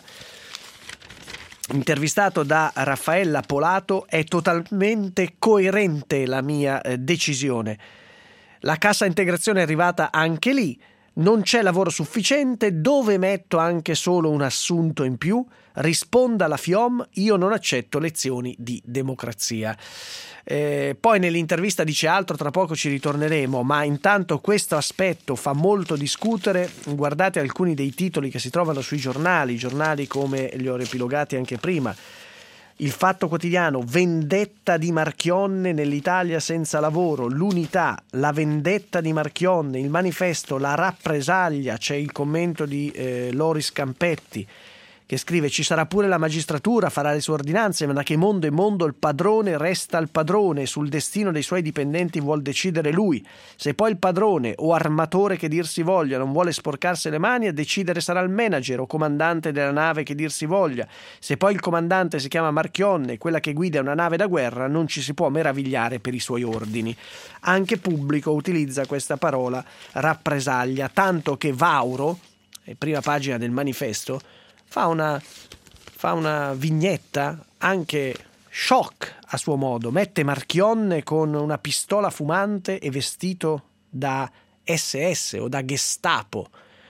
intervistato da Raffaella Polato, è totalmente coerente la mia eh, decisione. La cassa integrazione è arrivata anche lì, non c'è lavoro sufficiente, dove metto anche solo un assunto in più? Risponda la FIOM, io non accetto lezioni di democrazia. Eh, poi nell'intervista dice altro, tra poco ci ritorneremo, ma intanto questo aspetto fa molto discutere. Guardate alcuni dei titoli che si trovano sui giornali, giornali come li ho riepilogati anche prima. Il Fatto Quotidiano, vendetta di Marchionne nell'Italia senza lavoro, l'Unità, la vendetta di Marchionne, il Manifesto, la rappresaglia, c'è il commento di eh, Loris Campetti che scrive: ci sarà pure la magistratura, farà le sue ordinanze, ma da che mondo è mondo il padrone resta il padrone, sul destino dei suoi dipendenti vuol decidere lui. Se poi il padrone o armatore che dir si voglia non vuole sporcarsi le mani, a decidere sarà il manager o comandante della nave che dir si voglia. Se poi il comandante si chiama Marchionne, quella che guida una nave da guerra, non ci si può meravigliare per i suoi ordini. Anche Pubblico utilizza questa parola rappresaglia, tanto che Vauro, prima pagina del Manifesto, fa una, fa una vignetta anche shock a suo modo, mette Marchionne con una pistola fumante e vestito da esse esse o da Gestapo,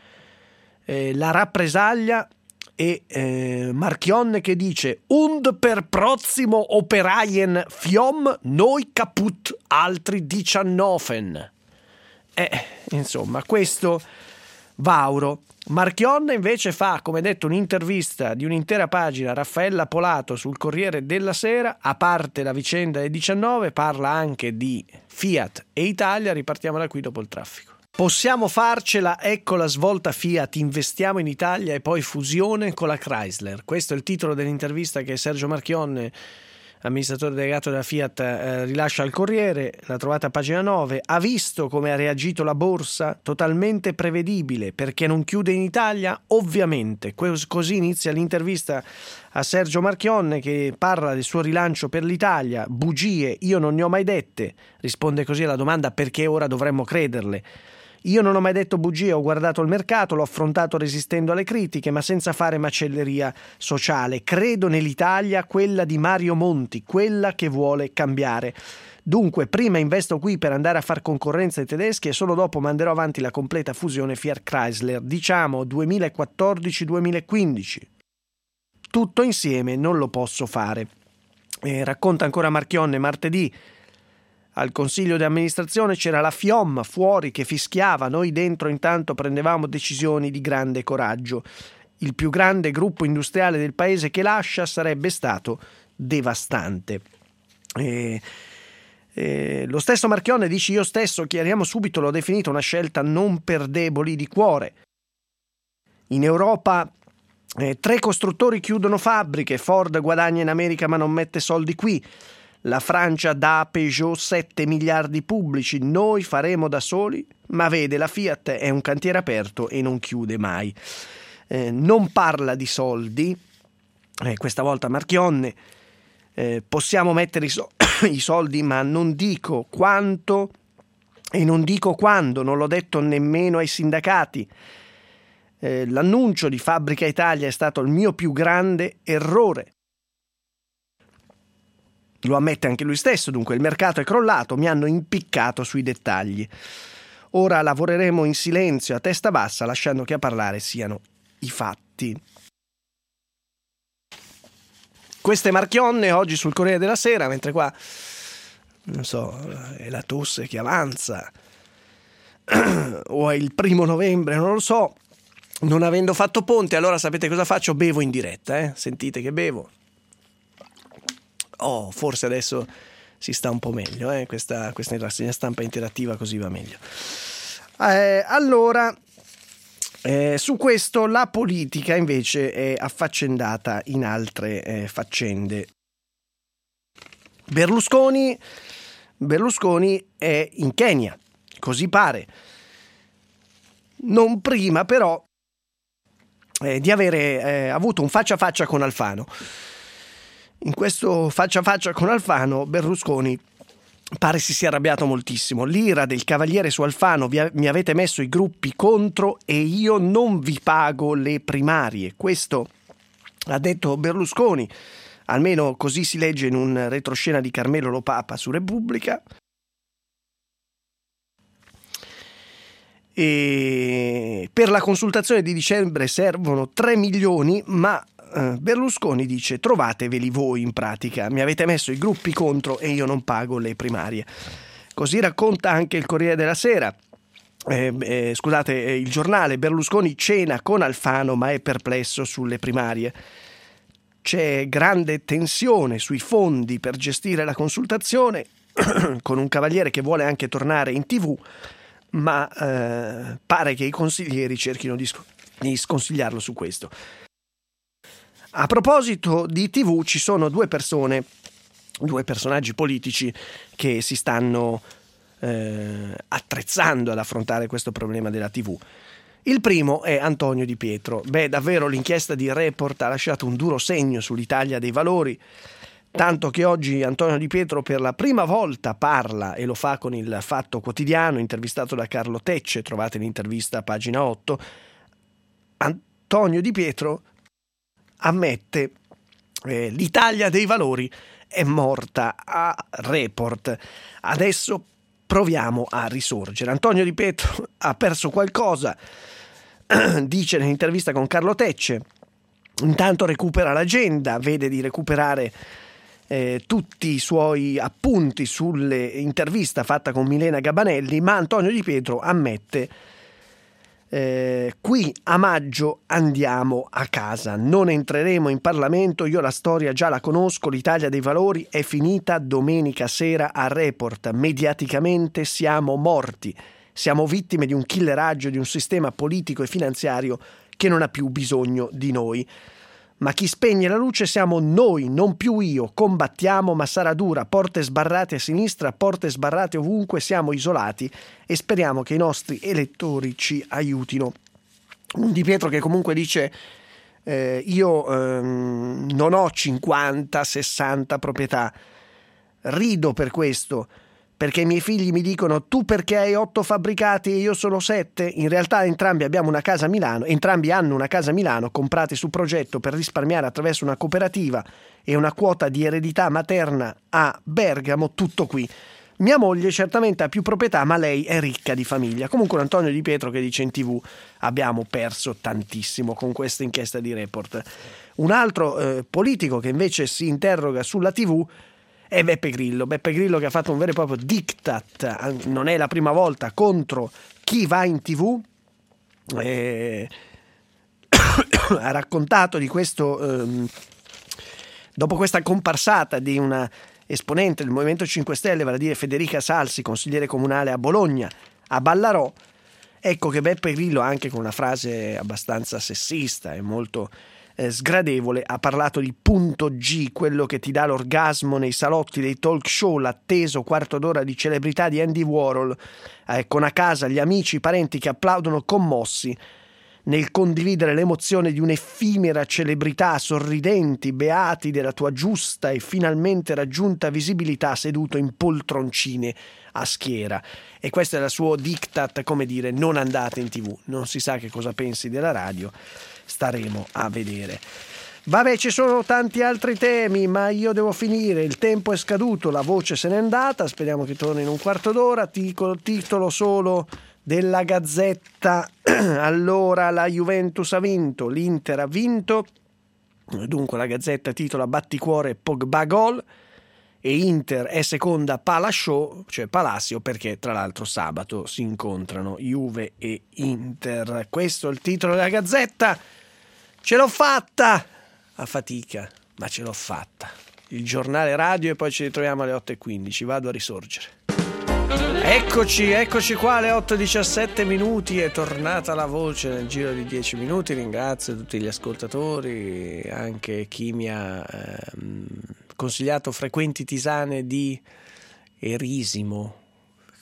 eh, la rappresaglia e eh, Marchionne che dice und per prossimo operaien FIOM noi caput altri diciannove. Eh, insomma, questo Vauro. Marchionne invece fa, come detto, un'intervista di un'intera pagina, Raffaella Polato, sul Corriere della Sera. A parte la vicenda del diciannove, parla anche di Fiat e Italia. Ripartiamo da qui dopo il traffico. Possiamo farcela, ecco la svolta Fiat, investiamo in Italia e poi fusione con la Chrysler. Questo è il titolo dell'intervista che Sergio Marchionne, amministratore delegato della Fiat, eh, rilascia al Corriere, la trovate a pagina nove. Ha visto come ha reagito la borsa? Totalmente prevedibile, perché non chiude in Italia? Ovviamente. Così inizia l'intervista a Sergio Marchionne, che parla del suo rilancio per l'Italia. Bugie, io non ne ho mai dette. Risponde così alla domanda perché ora dovremmo crederle. Io non ho mai detto bugie, ho guardato il mercato, l'ho affrontato resistendo alle critiche, ma senza fare macelleria sociale. Credo nell'Italia, quella di Mario Monti, quella che vuole cambiare. Dunque, prima investo qui per andare a far concorrenza ai tedeschi e solo dopo manderò avanti la completa fusione Fiat-Chrysler, diciamo duemilaquattordici duemilaquindici. Tutto insieme non lo posso fare. Eh, racconta ancora Marchionne, martedì al consiglio di amministrazione c'era la FIOM fuori che fischiava, noi dentro intanto prendevamo decisioni di grande coraggio. Il più grande gruppo industriale del paese che lascia sarebbe stato devastante. E, e, lo stesso Marchionne dice: io stesso, chiariamo subito, l'ho definito una scelta non per deboli di cuore. In Europa eh, tre costruttori chiudono fabbriche, Ford guadagna in America ma non mette soldi qui. La Francia dà a Peugeot sette miliardi pubblici, noi faremo da soli, ma vede la Fiat è un cantiere aperto e non chiude mai. Eh, non parla di soldi, eh, questa volta Marchionne, eh, possiamo mettere i, so- i soldi ma non dico quanto e non dico quando, non l'ho detto nemmeno ai sindacati. Eh, l'annuncio di Fabbrica Italia è stato il mio più grande errore. Lo ammette anche lui stesso, dunque il mercato è crollato, mi hanno impiccato sui dettagli. Ora lavoreremo in silenzio, a testa bassa, lasciando che a parlare siano i fatti. Queste Marchionne oggi sul Corriere della Sera, mentre qua, non so, è la tosse che avanza, o è il primo novembre, non lo so, non avendo fatto ponte, allora sapete cosa faccio? Bevo in diretta, eh? Sentite che bevo. Oh, forse adesso si sta un po' meglio, eh? questa, questa rassegna stampa interattiva così va meglio. Eh, allora, eh, su questo la politica invece è affaccendata in altre eh, faccende. Berlusconi, Berlusconi è in Kenya così pare. Non prima però eh, di avere eh, avuto un faccia a faccia con Alfano. In questo faccia a faccia con Alfano Berlusconi pare si sia arrabbiato moltissimo. L'ira del cavaliere su Alfano, vi, mi avete messo i gruppi contro e io non vi pago le primarie. Questo ha detto Berlusconi, almeno così si legge in un retroscena di Carmelo Lo Papa su Repubblica. E per la consultazione di dicembre servono tre milioni, ma eh, Berlusconi dice trovateveli voi in pratica, mi avete messo i gruppi contro e io non pago le primarie. Così racconta anche il Corriere della Sera. Eh, eh, scusate, eh, il giornale. Berlusconi cena con Alfano ma è perplesso sulle primarie. C'è grande tensione sui fondi per gestire la consultazione con un cavaliere che vuole anche tornare in tv, ma eh, pare che i consiglieri cerchino di, sc- di sconsigliarlo su questo. A proposito di tv, ci sono due persone, due personaggi politici che si stanno eh, attrezzando ad affrontare questo problema della tv. Il primo è Antonio Di Pietro. Beh, davvero l'inchiesta di Report ha lasciato un duro segno sull'Italia dei valori, tanto che oggi Antonio Di Pietro per la prima volta parla, e lo fa con il Fatto Quotidiano, intervistato da Carlo Tecce, trovate l'intervista a pagina otto. Antonio Di Pietro ammette eh, l'Italia dei valori è morta a Report. Adesso proviamo a risorgere. Antonio Di Pietro ha perso qualcosa, dice nell'intervista con Carlo Tecce. Intanto recupera l'agenda, vede di recuperare eh, tutti i suoi appunti sulle interviste fatta con Milena Gabanelli, ma Antonio Di Pietro ammette eh, qui a maggio andiamo a casa, non entreremo in Parlamento, io la storia già la conosco, l'Italia dei valori è finita domenica sera a Report, mediaticamente siamo morti, siamo vittime di un killeraggio di un sistema politico e finanziario che non ha più bisogno di noi. Ma chi spegne la luce siamo noi, non più io. Combattiamo, ma sarà dura. Porte sbarrate a sinistra, porte sbarrate ovunque, siamo isolati e speriamo che i nostri elettori ci aiutino. Un Di Pietro che comunque dice eh, io ehm, non ho cinquanta sessanta proprietà. Rido per questo, perché i miei figli mi dicono tu perché hai otto fabbricati e io solo sette? In realtà entrambi abbiamo una casa a Milano, entrambi hanno una casa a Milano comprate su progetto per risparmiare attraverso una cooperativa e una quota di eredità materna a Bergamo, tutto qui. Mia moglie certamente ha più proprietà, ma lei è ricca di famiglia. Comunque Antonio Di Pietro che dice in tv abbiamo perso tantissimo con questa inchiesta di Report. Un altro eh, politico che invece si interroga sulla tv è Beppe Grillo. Beppe Grillo che ha fatto un vero e proprio diktat, non è la prima volta, contro chi va in tv. Eh, ha raccontato di questo ehm, dopo questa comparsata di una esponente del Movimento cinque Stelle, vale a dire Federica Salsi, consigliere comunale a Bologna, a Ballarò. Ecco che Beppe Grillo, anche con una frase abbastanza sessista e molto Eh, sgradevole, ha parlato di punto G, quello che ti dà l'orgasmo nei salotti dei talk show, l'atteso quarto d'ora di celebrità di Andy Warhol, eh, con a casa gli amici, i parenti che applaudono commossi nel condividere l'emozione di un'effimera celebrità, sorridenti, beati della tua giusta e finalmente raggiunta visibilità, seduto in poltroncine a schiera. E questo è il suo diktat, come dire, non andate in tv. Non si sa che cosa pensi della radio, staremo a vedere. Vabbè, ci sono tanti altri temi, ma io devo finire, il tempo è scaduto, la voce se n'è andata, speriamo che torni in un quarto d'ora. Titolo, titolo solo della Gazzetta. Allora la Juventus ha vinto, l'Inter ha vinto, dunque la Gazzetta titola batticuore Pogba gol, e Inter è seconda Palacio, cioè Palacio, perché tra l'altro sabato si incontrano Juve e Inter. Questo è il titolo della Gazzetta. Ce l'ho fatta a fatica, ma ce l'ho fatta. Il giornale radio e poi ci ritroviamo alle otto e quindici. Vado a risorgere. Eccoci, eccoci qua alle otto e diciassette minuti, è tornata la voce nel giro di dieci minuti. Ringrazio tutti gli ascoltatori, anche chi mi ha ehm, consigliato frequenti tisane di erisimo,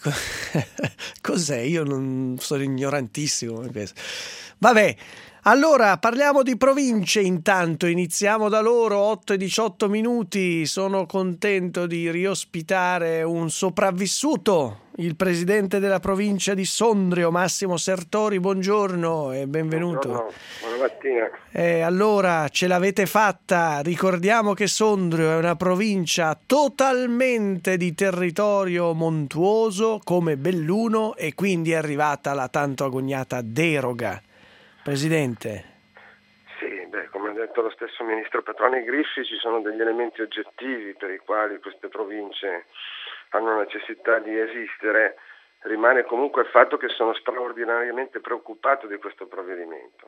Cos'è? Io non sono ignorantissimo in questo. Vabbè, allora parliamo di province intanto, iniziamo da loro, otto e diciotto minuti. Sono contento di riospitare un sopravvissuto, il presidente della provincia di Sondrio, Massimo Sertori. Buongiorno e benvenuto. Buongiorno, buona mattina. Eh, allora, ce l'avete fatta. Ricordiamo che Sondrio è una provincia totalmente di territorio montuoso come Belluno e quindi è arrivata la tanto agognata deroga. Presidente. Sì, beh, come ha detto lo stesso ministro Petroni Griffi, ci sono degli elementi oggettivi per i quali queste province hanno necessità di esistere. Rimane comunque il fatto che sono straordinariamente preoccupato di questo provvedimento.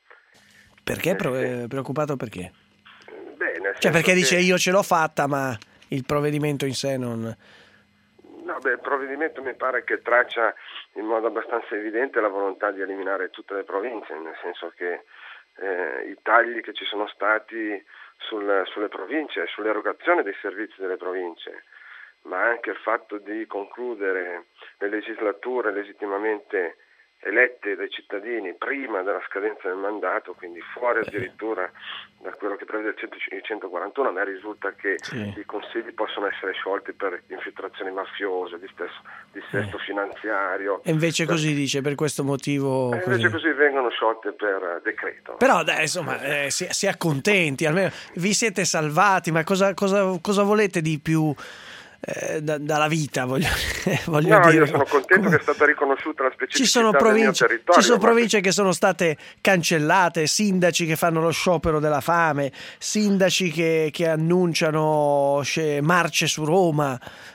Perché eh, preoccupato perché? Beh, nel cioè perché che... dice io ce l'ho fatta ma il provvedimento in sé non... No, beh, il provvedimento mi pare che traccia in modo abbastanza evidente la volontà di eliminare tutte le province, nel senso che eh, i tagli che ci sono stati sul, sulle province, sull'erogazione dei servizi delle province, ma anche il fatto di concludere le legislature legittimamente elette dai cittadini prima della scadenza del mandato, quindi fuori addirittura da quello che prevede il centoquarantuno, a me risulta che sì. i consigli possono essere sciolti per infiltrazioni mafiose, di stesso dissesto eh. finanziario. E invece per... così dice, per questo motivo... E invece così. così vengono sciolte per decreto. Però dai, insomma, eh, si, si accontenti, almeno vi siete salvati, ma cosa, cosa, cosa volete di più... Eh, da, dalla vita voglio, voglio no, dire. Io sono contento come... che è stata riconosciuta la specificità ci sono province, del mio territorio. Ci sono ma... province che sono state cancellate, sindaci che fanno lo sciopero della fame, sindaci che, che annunciano marce su Roma.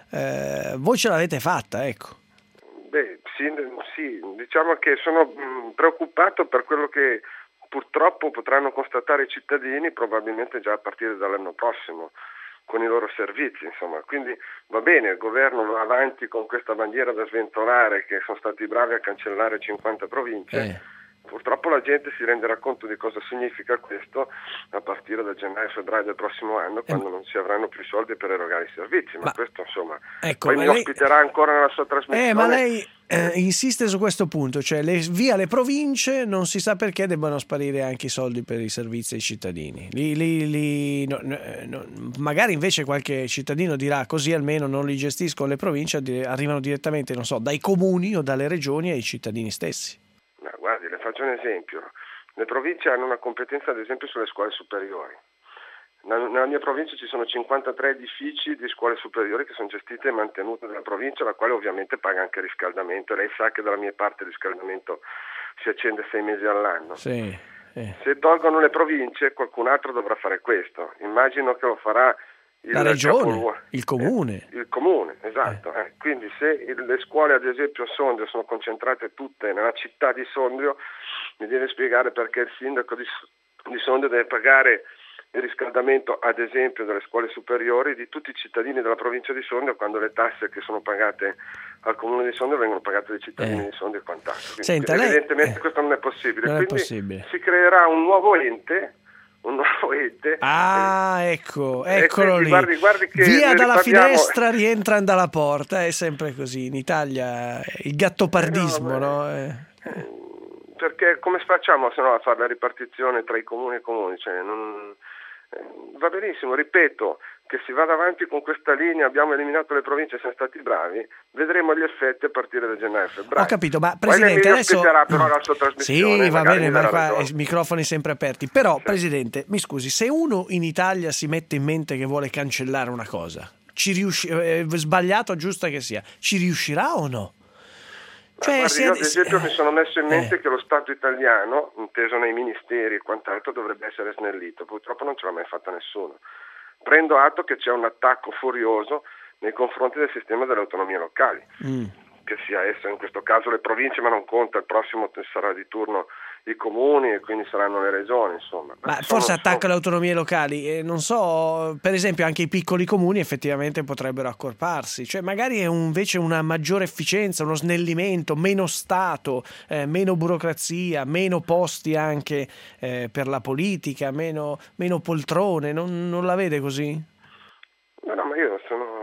Eh, voi ce l'avete fatta, ecco. Beh, sì, sì, diciamo che sono mh, preoccupato per quello che purtroppo potranno constatare i cittadini probabilmente già a partire dall'anno prossimo con i loro servizi, insomma. Quindi va bene, il governo va avanti con questa bandiera da sventolare che sono stati bravi a cancellare cinquanta province. Eh. Purtroppo la gente si renderà conto di cosa significa questo a partire da gennaio-febbraio del prossimo anno, quando eh. non si avranno più soldi per erogare i servizi. Ma, ma questo, insomma, ecco, poi mi lei... ospiterà ancora nella sua trasmissione. Eh, ma lei eh, insiste su questo punto, cioè le, via le province, non si sa perché debbano sparire anche i soldi per i servizi ai cittadini. Li, li, li, no, no, magari invece qualche cittadino dirà così almeno non li gestiscono le province, arrivano direttamente, non so, dai comuni o dalle regioni ai cittadini stessi. No, guardi, le faccio un esempio. Le province hanno una competenza ad esempio sulle scuole superiori. Nella mia provincia ci sono cinquantatré edifici di scuole superiori che sono gestite e mantenute dalla provincia, la quale ovviamente paga anche il riscaldamento. Lei sa che dalla mia parte il riscaldamento si accende sei mesi all'anno. Sì, sì. Se tolgono le province qualcun altro dovrà fare questo. Immagino che lo farà il la regione, capoluogo. il comune. Eh, il comune, esatto. Eh. Eh. Quindi se il, le scuole ad esempio a Sondrio sono concentrate tutte nella città di Sondrio, mi deve spiegare perché il sindaco di, di Sondrio deve pagare il riscaldamento ad esempio delle scuole superiori di tutti i cittadini della provincia di Sondrio, quando le tasse che sono pagate al comune di Sondrio vengono pagate dai cittadini eh. di Sondrio e quant'altro. Quindi, Senta, lei... evidentemente eh. questo non è possibile. Non Quindi è possibile. si creerà un nuovo ente un nuovo ente. Ah, eh, ecco, eccolo lì. Guardi, guardi che via dalla riparliamo... finestra, rientrano dalla porta, è sempre così. In Italia il gattopardismo, eh no? no? Eh. Perché come facciamo se no a fare la ripartizione tra i comuni e i comuni? Cioè, non... Va benissimo, ripeto, che si vada avanti con questa linea, abbiamo eliminato le province, siamo stati bravi, vedremo gli effetti a partire da gennaio e febbraio. Ho capito, ma Presidente adesso... però la sua trasmissione. Sì, va bene, ma qua i microfoni sempre aperti. Però, sì. Presidente, mi scusi, se uno in Italia si mette in mente che vuole cancellare una cosa, ci riusci... eh, sbagliato, giusta che sia, ci riuscirà o no? Cioè, guardi, io ad esempio mi sono messo in mente eh. che lo Stato italiano, inteso nei ministeri e quant'altro, dovrebbe essere snellito. Purtroppo non ce l'ha mai fatta nessuno. Prendo atto che c'è un attacco furioso nei confronti del sistema delle autonomie locali, mm. che sia esso in questo caso le province, ma non conta, il prossimo sarà di turno i comuni e quindi saranno le regioni, insomma. Ma sono, forse attacca sono... le autonomie locali, eh, non so, per esempio anche i piccoli comuni effettivamente potrebbero accorparsi, cioè magari è un, invece una maggiore efficienza, uno snellimento, meno Stato, eh, meno burocrazia, meno posti anche eh, per la politica, meno, meno poltrone, non, non la vede così? No, no, ma io sono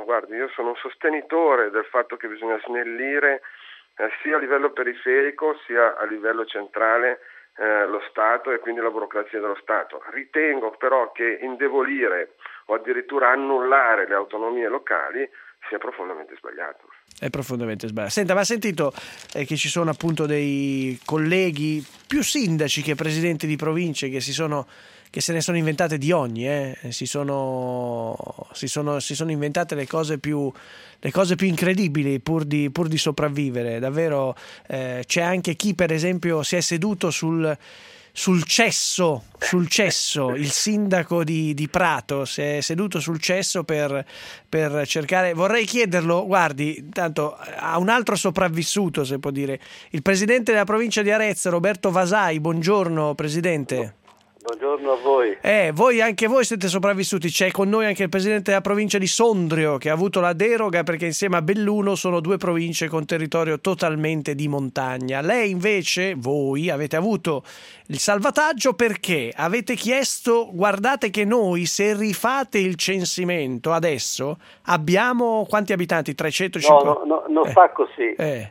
guardi, io sono un sostenitore del fatto che bisogna snellire eh, sia a livello periferico sia a livello centrale eh, lo Stato e quindi la burocrazia dello Stato. Ritengo però che indebolire o addirittura annullare le autonomie locali sia profondamente sbagliato. È profondamente sbagliato. Senta, ma ha sentito eh, che ci sono appunto dei colleghi, più sindaci che presidenti di province, che si sono che se ne sono inventate di ogni, eh? si, sono, si, sono, si sono inventate le cose più, le cose più incredibili pur di, pur di sopravvivere. Davvero eh, c'è anche chi per esempio si è seduto sul, sul cesso, sul cesso, il sindaco di, di Prato si è seduto sul cesso per, per cercare, vorrei chiederlo, guardi, tanto a un altro sopravvissuto, se può dire, il presidente della provincia di Arezzo, Roberto Vasai. Buongiorno Presidente. Buongiorno a voi. Eh, voi anche voi siete sopravvissuti. C'è con noi anche il presidente della provincia di Sondrio, che ha avuto la deroga perché insieme a Belluno sono due province con territorio totalmente di montagna. Lei invece, voi avete avuto il salvataggio perché avete chiesto, guardate che noi se rifate il censimento adesso abbiamo quanti abitanti? trecentocinquanta? No, no, no non eh. fa così. Eh.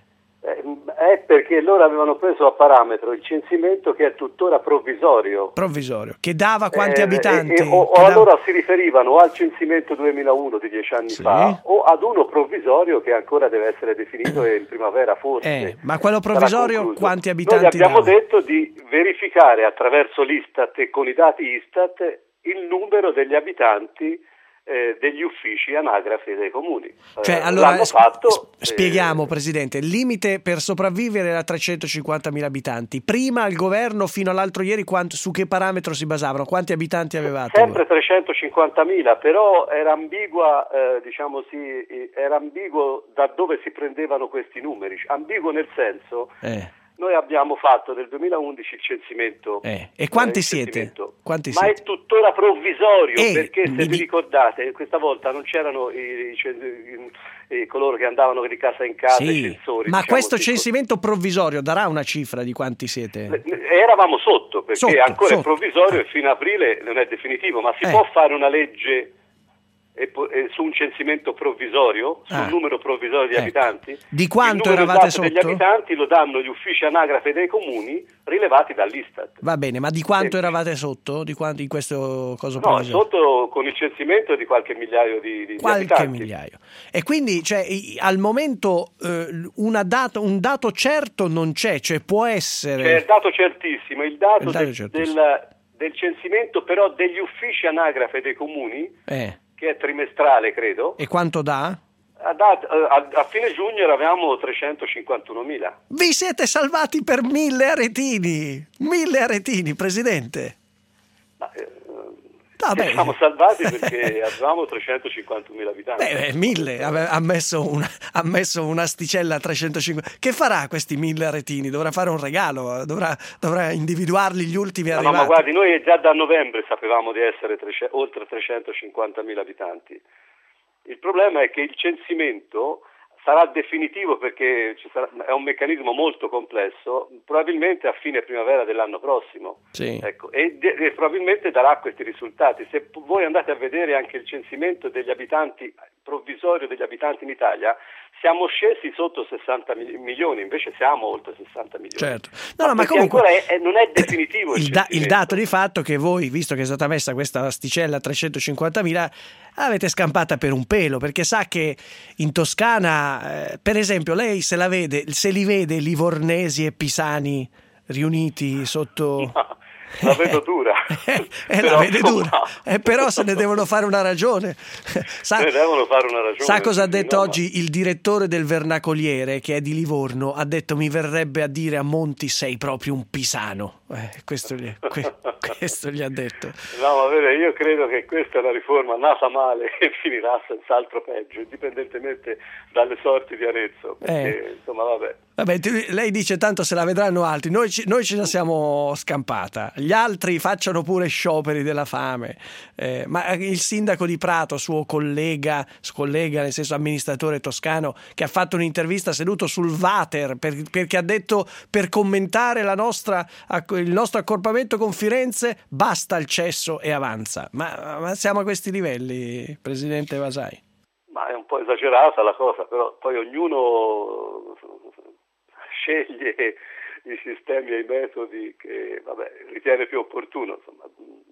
È perché loro avevano preso a parametro il censimento che è tuttora provvisorio. Provvisorio, che dava quanti eh, abitanti? E, e, o o dava... allora si riferivano al censimento duemilauno di dieci anni sì. fa o ad uno provvisorio che ancora deve essere definito e in primavera forse. Eh, ma quello provvisorio quanti abitanti? Noi abbiamo dava? detto di verificare attraverso l'Istat e con i dati Istat il numero degli abitanti Eh, degli uffici anagrafe dei comuni. Cioè, eh, allora, l'hanno fatto, sp- spieghiamo eh, Presidente, il limite per sopravvivere era trecentocinquantamila abitanti. Prima il governo fino all'altro ieri quanto, su che parametro si basavano? Quanti abitanti avevate? Sempre trecentocinquantamila, però era ambigua, eh, diciamo sì, era ambiguo da dove si prendevano questi numeri. Ambiguo nel senso eh. Noi abbiamo fatto nel duemilaundici il censimento. Eh. E quanti eh, siete? Quanti ma siete? è tuttora provvisorio, eh, perché se mi... vi ricordate, questa volta non c'erano i, i, i, coloro che andavano di casa in casa, sì, i censori. ma diciamo, questo sì, censimento provvisorio darà una cifra di quanti siete? Eravamo sotto, perché sotto, ancora sotto. è provvisorio e fino a aprile non è definitivo, ma si eh. può fare una legge E, e su un censimento provvisorio, sul ah. numero provvisorio di ecco. abitanti. Di quanto il eravate esatto sotto? Degli abitanti lo danno gli uffici anagrafe dei comuni rilevati dall'Istat. Va bene, ma di quanto sì. eravate sotto? Di quanto in questo coso No, provvisorio? sotto con il censimento di qualche migliaio di, di, qualche di abitanti. migliaio. E quindi cioè, al momento eh, una data, un dato certo non c'è, cioè può essere... C'è il dato certissimo, il dato, il dato del, certissimo. Del, del censimento però degli uffici anagrafe dei comuni, eh. che è trimestrale credo. E quanto dà? A, dat- a, a fine giugno eravamo trecentocinquantunomila. Vi siete salvati per mille aretini, mille aretini, Presidente. Ma, eh, No, Ci siamo salvati perché avevamo trecentocinquantamila abitanti. Beh, mille, ha messo, una, ha messo un'asticella a trecentocinquanta. Che farà questi mille aretini? Dovrà fare un regalo, dovrà, dovrà individuarli gli ultimi no, arrivati. No, ma guardi, noi già da novembre sapevamo di essere tre, oltre trecentocinquantamila abitanti. Il problema è che il censimento sarà definitivo perché ci sarà, è un meccanismo molto complesso, probabilmente a fine primavera dell'anno prossimo. Sì. Ecco, e, de, e probabilmente darà questi risultati. Se voi andate a vedere anche il censimento degli abitanti provvisorio degli abitanti in Italia, siamo scesi sotto sessanta milioni, invece siamo oltre sessanta milioni. Certo. No, no, ma comunque ancora è, è, non è definitivo il, il, da, il dato di fatto che voi, visto che è stata messa questa asticella a trecentocinquantamila, avete scampata per un pelo, perché sa che in Toscana, eh, per esempio, lei se la vede, se li vede livornesi e pisani riuniti sotto... No. La vedo dura, eh, eh, la vede dura. Eh, però se ne devono fare una ragione. Sa, se ne devono fare una ragione. Sa cosa ha detto no, oggi il direttore del Vernacoliere, che è di Livorno? Ha detto: mi verrebbe a dire a Monti sei proprio un pisano. Eh, questo, gli, que, questo gli ha detto. No, ma vede, io credo che questa è una riforma nata male e finirà senz'altro peggio, indipendentemente dalle sorti di Arezzo. Perché, eh. insomma, vabbè. Vabbè, lei dice tanto se la vedranno altri, noi, ci, noi ce la siamo scampata, gli altri facciano pure scioperi della fame, eh, ma il sindaco di Prato, suo collega, collega nel senso amministratore toscano, che ha fatto un'intervista seduto sul Vater per, perché ha detto: per commentare la nostra, il nostro accorpamento con Firenze basta il cesso e avanza. Ma, ma siamo a questi livelli, Presidente Vasai? Ma ma è un po' esagerata la cosa, però poi ognuno sceglie i sistemi e i metodi che vabbè, ritiene più opportuno, insomma,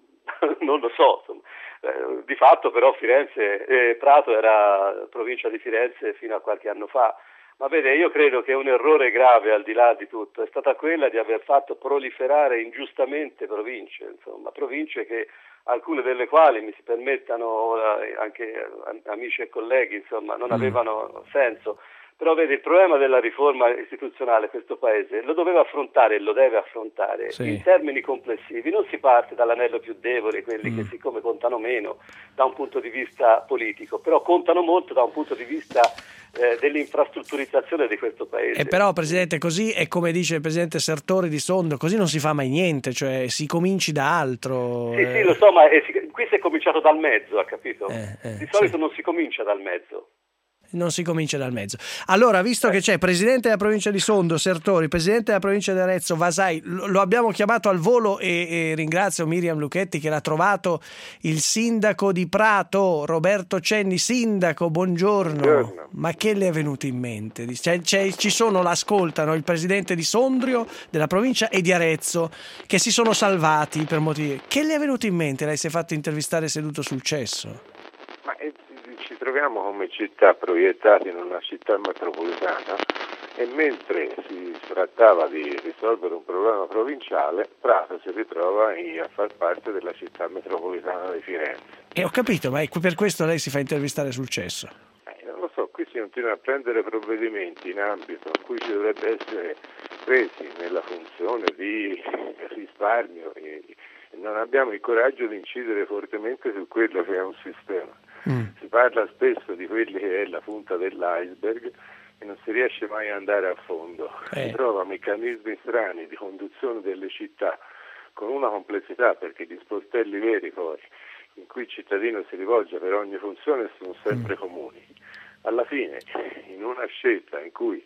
non lo so, insomma. Eh, di fatto però Firenze, eh, Prato era provincia di Firenze fino a qualche anno fa, ma vede, io credo che un errore grave al di là di tutto è stata quella di aver fatto proliferare ingiustamente province, insomma, province che alcune delle quali, mi si permettano anche amici e colleghi, insomma, non avevano senso. Però vedi, il problema della riforma istituzionale questo Paese lo doveva affrontare e lo deve affrontare sì. in termini complessivi. Non si parte dall'anello più debole, quelli mm. che siccome contano meno da un punto di vista politico, però contano molto da un punto di vista eh, dell'infrastrutturizzazione di questo Paese. E però, Presidente, così è come dice il Presidente Sertori di Sondrio, così non si fa mai niente, cioè si cominci da altro. Sì, eh. sì, lo so, ma è, qui si è cominciato dal mezzo, ha capito? Eh, eh, di solito sì. non si comincia dal mezzo. Non si comincia dal mezzo. Allora, visto che c'è Presidente della provincia di Sondrio, Sertori, Presidente della provincia di Arezzo, Vasai, lo abbiamo chiamato al volo e, e ringrazio Miriam Lucchetti che l'ha trovato, il sindaco di Prato, Roberto Cenni. Sindaco, buongiorno. buongiorno. Ma che le è venuto in mente? C'è, c'è, ci sono, l'ascoltano, il Presidente di Sondrio, della provincia, e di Arezzo, che si sono salvati per motivi. Che le è venuto in mente? Lei si è fatto intervistare seduto sul cesso. Ma è... Ci troviamo come città proiettati in una città metropolitana e mentre si trattava di risolvere un problema provinciale, Prato si ritrova a far parte della città metropolitana di Firenze. E ho capito, ma è per questo lei si fa intervistare sul cesso? Eh, non lo so, qui si continua a prendere provvedimenti in ambito in cui ci dovrebbe essere presi nella funzione di risparmio e non abbiamo il coraggio di incidere fortemente su quello che è un sistema. Mm. Si parla spesso di quelli che è la punta dell'iceberg e non si riesce mai ad andare a fondo. Eh. Si trova meccanismi strani di conduzione delle città con una complessità, perché gli sportelli veri poi in cui il cittadino si rivolge per ogni funzione sono sempre mm. comuni. Alla fine, in una scelta in cui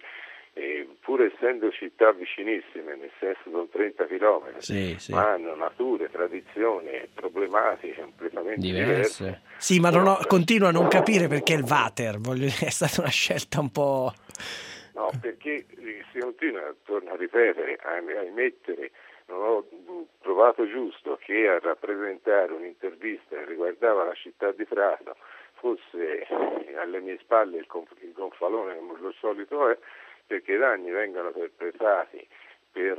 E pur essendo città vicinissime, nel senso sono trenta chilometri, sì, sì. ma hanno nature, tradizioni e problematiche completamente diverse. diverse. Sì, ma non ho, continuo a non capire perché il Water, voglio dire, è stata una scelta un po'... No, perché si continua, torno a ripetere, a, a mettere, non ho trovato giusto che a rappresentare un'intervista che riguardava la città di Prato fosse alle mie spalle il, il gonfalone, come lo solito è, perché i danni vengano perpetrati per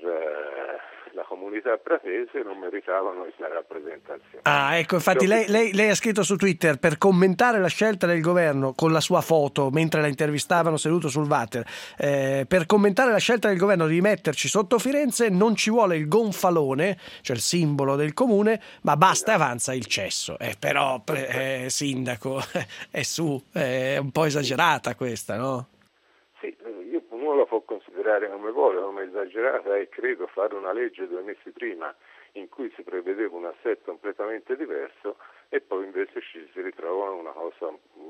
uh, la comunità pratese non meritavano questa rappresentazione. Ah, ecco, infatti lei, lei, lei ha scritto su Twitter per commentare la scelta del governo con la sua foto mentre la intervistavano seduto sul water, eh, per commentare la scelta del governo di metterci sotto Firenze non ci vuole il gonfalone, cioè il simbolo del comune, ma basta e avanza il cesso. Eh, però, eh, sindaco, è su, è un po' esagerata questa, no? Sì, io uno la può considerare come vuole, come esagerata, e credo fare una legge due mesi prima in cui si prevedeva un assetto completamente diverso e poi invece ci si ritrova una cosa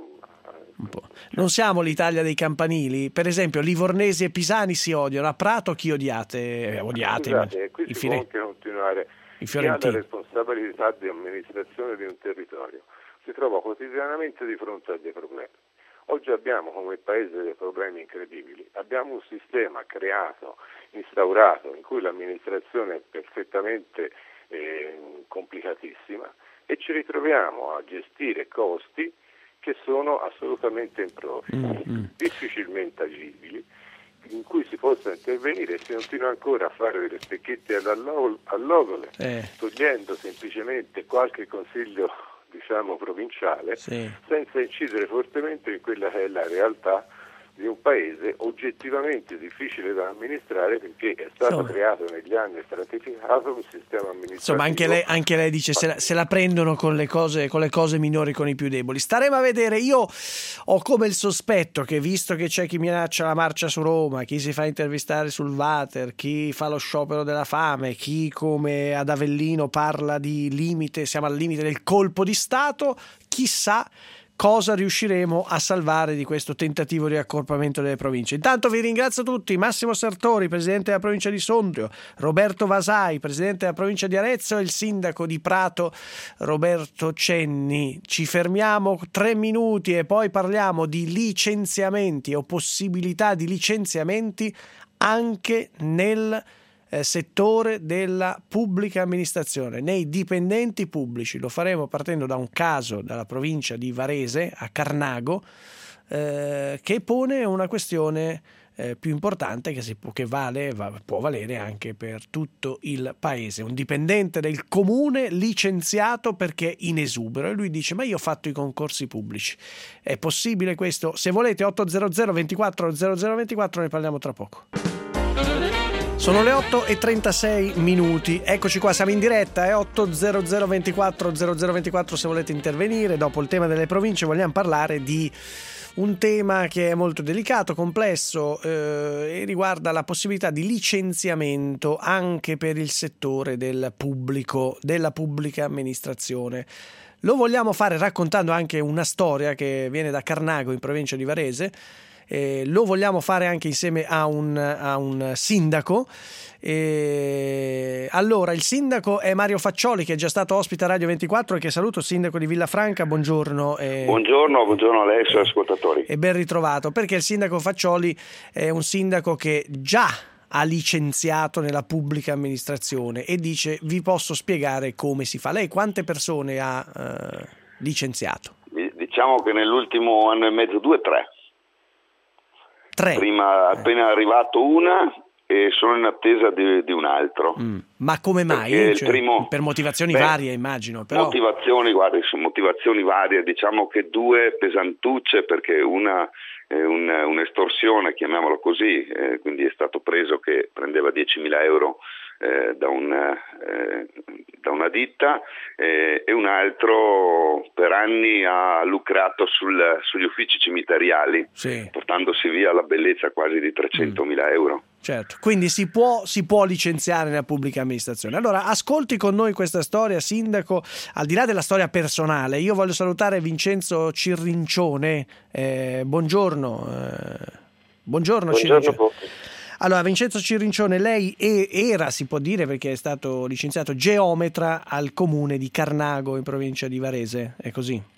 un po'. Non siamo l'Italia dei campanili? Per esempio Livornesi e Pisani si odiano, a Prato chi odiate? Eh, odiate Scusate, ma... qui i si fine... può anche continuare. Chi ha la responsabilità di amministrazione di un territorio si trova quotidianamente di fronte a dei problemi. Oggi abbiamo come Paese dei problemi incredibili, abbiamo un sistema creato, instaurato, in cui l'amministrazione è perfettamente eh, complicatissima e ci ritroviamo a gestire costi che sono assolutamente impropri, mm-hmm. difficilmente agibili, in cui si possa intervenire e si continua ancora a fare delle specchiette all'ogole, eh. togliendo semplicemente qualche consiglio diciamo provinciale, sì. senza incidere fortemente in quella che è la realtà di un paese oggettivamente difficile da amministrare, perché è stato Insomma. creato negli anni, stratificato un sistema amministrativo. Insomma, anche lei, anche lei dice se la, se la prendono con le cose con le cose minori, con i più deboli. Staremo a vedere. Io ho come il sospetto che, visto che c'è chi minaccia la marcia su Roma, chi si fa intervistare sul water, chi fa lo sciopero della fame, chi come ad Avellino parla di limite, siamo al limite del colpo di Stato, chissà cosa riusciremo a salvare di questo tentativo di accorpamento delle province. Intanto vi ringrazio tutti: Massimo Sartori, presidente della provincia di Sondrio, Roberto Vasai, presidente della provincia di Arezzo, e il sindaco di Prato Roberto Cenni. Ci fermiamo tre minuti e poi parliamo di licenziamenti o possibilità di licenziamenti anche nel Eh, settore della pubblica amministrazione, nei dipendenti pubblici. Lo faremo partendo da un caso dalla provincia di Varese, a Carnago, eh, che pone una questione eh, più importante che, si può, che vale, va, può valere anche per tutto il paese. Un dipendente del comune licenziato perché in esubero, e lui dice: ma io ho fatto i concorsi pubblici. È possibile questo? Se volete ottocento ventiquattro zero zero ventiquattro, ne parliamo tra poco. Sono le otto e trentasei minuti, eccoci qua, siamo in diretta, è eh? ottocento ventiquattro zero zero ventiquattro se volete intervenire. Dopo il tema delle province vogliamo parlare di un tema che è molto delicato, complesso, eh, e riguarda la possibilità di licenziamento anche per il settore del pubblico, della pubblica amministrazione. Lo vogliamo fare raccontando anche una storia che viene da Carnago, in provincia di Varese. Eh, lo vogliamo fare anche insieme a un, a un sindaco. Eh, allora, il sindaco è Mario Faccioli, che è già stato ospite a Radio ventiquattro e che saluto, sindaco di Villafranca. Buongiorno. Eh, buongiorno, buongiorno a lei e agli ascoltatori. E ben ritrovato, perché il sindaco Faccioli è un sindaco che già ha licenziato nella pubblica amministrazione e dice: vi posso spiegare come si fa. Lei quante persone ha eh, licenziato? Diciamo che nell'ultimo anno e mezzo, due, tre. Tre. Prima appena arrivato una e sono in attesa di, di un altro. Mm. Ma come mai? Cioè, primo... Per motivazioni beh, varie, immagino. Però... Motivazioni, guarda, sono motivazioni varie. Diciamo che due pesantucce, perché una è un, un'estorsione, chiamiamola così, eh, quindi è stato preso che prendeva diecimila euro eh, da, un, eh, da una ditta, eh, e un altro per anni ha lucrato sul, sugli uffici cimiteriali, sì, portandosi via la bellezza quasi di trecentomila euro. Certo, quindi si può, si può licenziare nella pubblica amministrazione. Allora, ascolti con noi questa storia, sindaco. Al di là della storia personale, io voglio salutare Vincenzo Cirrincione. Eh, buongiorno. Eh, buongiorno, buongiorno Cirrincione. Allora, Vincenzo Cirrincione, lei è, era, si può dire, perché è stato licenziato, geometra al comune di Carnago, in provincia di Varese, è così?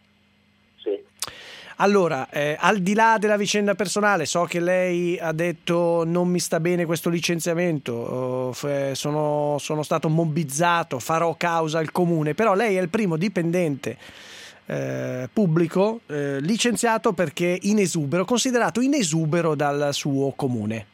Allora, eh, al di là della vicenda personale, so che lei ha detto: non mi sta bene questo licenziamento, oh, f- sono, sono stato mobbizzato, farò causa al comune, però lei è il primo dipendente eh, pubblico eh, licenziato perché in esubero, considerato in esubero dal suo comune.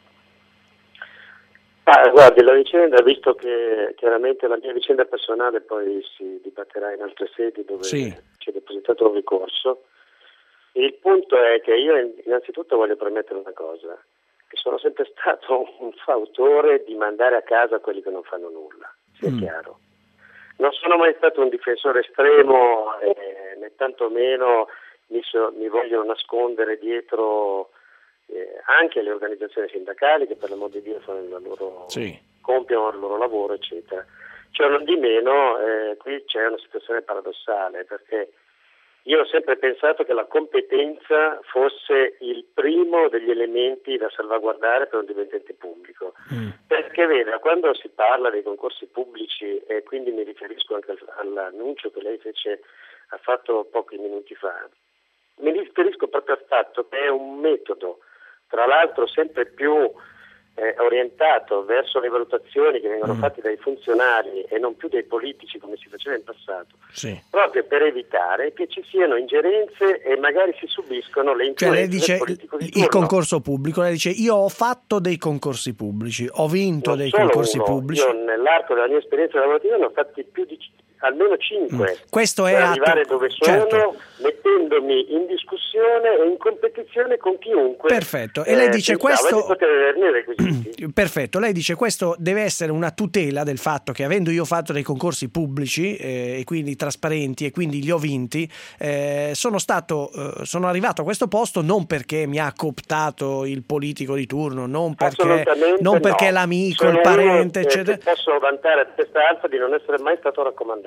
Ah, guardi, la vicenda, visto che chiaramente la mia vicenda personale poi si dibatterà in altre sedi dove sì. c'è depositato un ricorso. Il punto è che io innanzitutto voglio premettere una cosa, che sono sempre stato un fautore di mandare a casa quelli che non fanno nulla, sia mm. chiaro. Non sono mai stato un difensore estremo, eh, né tantomeno mi, so, mi voglio nascondere dietro eh, anche le organizzazioni sindacali che per l'amor di Dio fanno il loro, sì. compiono il loro lavoro, eccetera. Cioè, non di meno, eh, qui c'è una situazione paradossale, perché io ho sempre pensato che la competenza fosse il primo degli elementi da salvaguardare per un dipendente pubblico. Mm. Perché veda, quando si parla dei concorsi pubblici, e quindi mi riferisco anche all'annuncio che lei fece, ha fatto pochi minuti fa, mi riferisco proprio al fatto che è un metodo, tra l'altro sempre più eh, orientato verso le valutazioni che vengono mm. fatte dai funzionari e non più dai politici come si faceva in passato, sì. proprio per evitare che ci siano ingerenze e magari si subiscono le influenze cioè, lei dice del politico di turno. Il concorso pubblico, lei dice: io ho fatto dei concorsi pubblici, ho vinto non dei solo concorsi uno. pubblici. Io nell'arco della mia esperienza lavorativa ne ho fatti più di almeno cinque mm. Questo per è arrivare atto... dove sono, certo. mettendomi in discussione e in competizione con chiunque. Perfetto. E lei eh, dice questo questo di poter averne i requisiti. Perfetto, lei dice questo deve essere una tutela del fatto che, avendo io fatto dei concorsi pubblici eh, e quindi trasparenti e quindi li ho vinti, eh, sono stato eh, sono arrivato a questo posto non perché mi ha cooptato il politico di turno, non perché non perché no. l'amico, sono il parente, uno, eccetera. Posso vantare a testa alta di non essere mai stato raccomandato.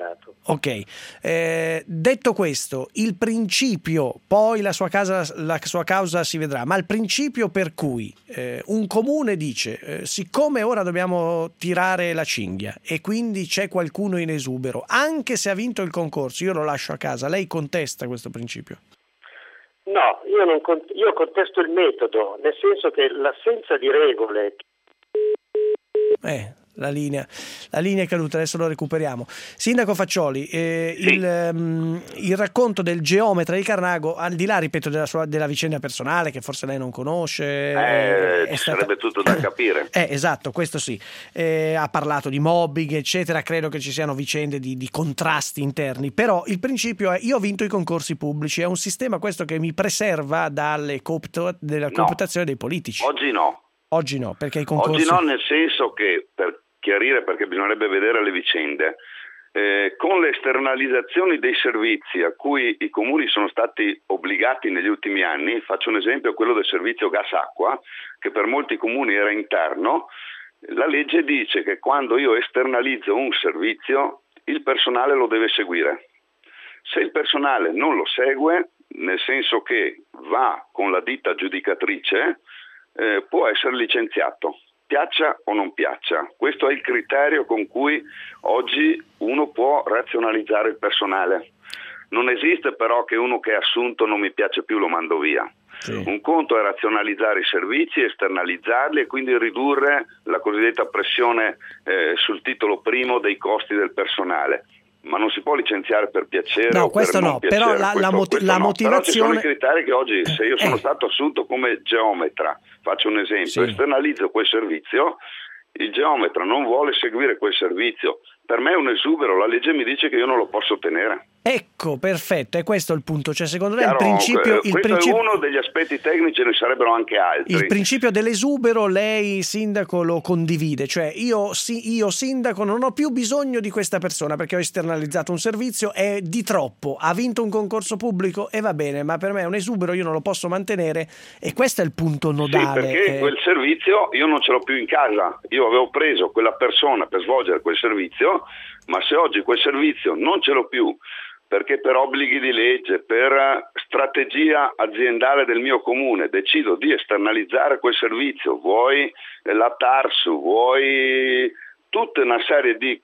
Senato. Ok, eh, detto questo, il principio, poi la sua, casa, la sua causa si vedrà, ma il principio per cui eh, un comune dice eh, siccome ora dobbiamo tirare la cinghia e quindi c'è qualcuno in esubero, anche se ha vinto il concorso, io lo lascio a casa, lei contesta questo principio? No, io, non cont- io contesto il metodo, nel senso che l'assenza di regole... Eh, la linea, la linea è caduta, adesso lo recuperiamo. Sindaco Faccioli, eh, sì. il, um, il racconto del geometra di Carnago, al di là, ripeto, della, sua, della vicenda personale che forse lei non conosce, eh, è ci stata... sarebbe tutto da capire. Eh, esatto, questo sì. Eh, ha parlato di mobbing, eccetera. Credo che ci siano vicende di, di contrasti interni, però il principio è: io ho vinto i concorsi pubblici, è un sistema questo che mi preserva dalle coopto, della cooptazione no. dei politici. Oggi no. Oggi no, perché i concorsi... Oggi no, nel senso che, per chiarire, perché bisognerebbe vedere le vicende, eh, con le esternalizzazioni dei servizi a cui i comuni sono stati obbligati negli ultimi anni, faccio un esempio, quello del servizio gas-acqua, che per molti comuni era interno, la legge dice che quando io esternalizzo un servizio, il personale lo deve seguire. Se il personale non lo segue, nel senso che va con la ditta aggiudicatrice, Eh, può essere licenziato, piaccia o non piaccia. Questo è il criterio con cui oggi uno può razionalizzare il personale. Non esiste però che uno che è assunto non mi piace più lo mando via. Sì. Un conto è razionalizzare i servizi, esternalizzarli e quindi ridurre la cosiddetta pressione eh, sul titolo primo dei costi del personale. Ma non si può licenziare per piacere no, o questo per no, piacere. Però la, questo, la, moti- la no. motivazione... Però ci sono i criteri che oggi, se io sono eh. stato assunto come geometra, faccio un esempio, sì. esternalizzo quel servizio, il geometra non vuole seguire quel servizio, per me è un esubero, la legge mi dice che io non lo posso ottenere. Ecco, perfetto, è questo il punto. Cioè, secondo lei Chiaro, il principio... eh, il questo principio... è uno degli aspetti tecnici, ne sarebbero anche altri. Il principio dell'esubero lei, sindaco, lo condivide? Cioè, io, sì, io sindaco non ho più bisogno di questa persona perché ho esternalizzato un servizio, è di troppo, ha vinto un concorso pubblico e va bene, ma per me è un esubero, io non lo posso mantenere, e questo è il punto nodale. Sì, perché eh... quel servizio io non ce l'ho più in casa, io avevo preso quella persona per svolgere quel servizio, ma se oggi quel servizio non ce l'ho più, perché per obblighi di legge, per strategia aziendale del mio comune decido di esternalizzare quel servizio, vuoi la Tarsu, vuoi tutta una serie di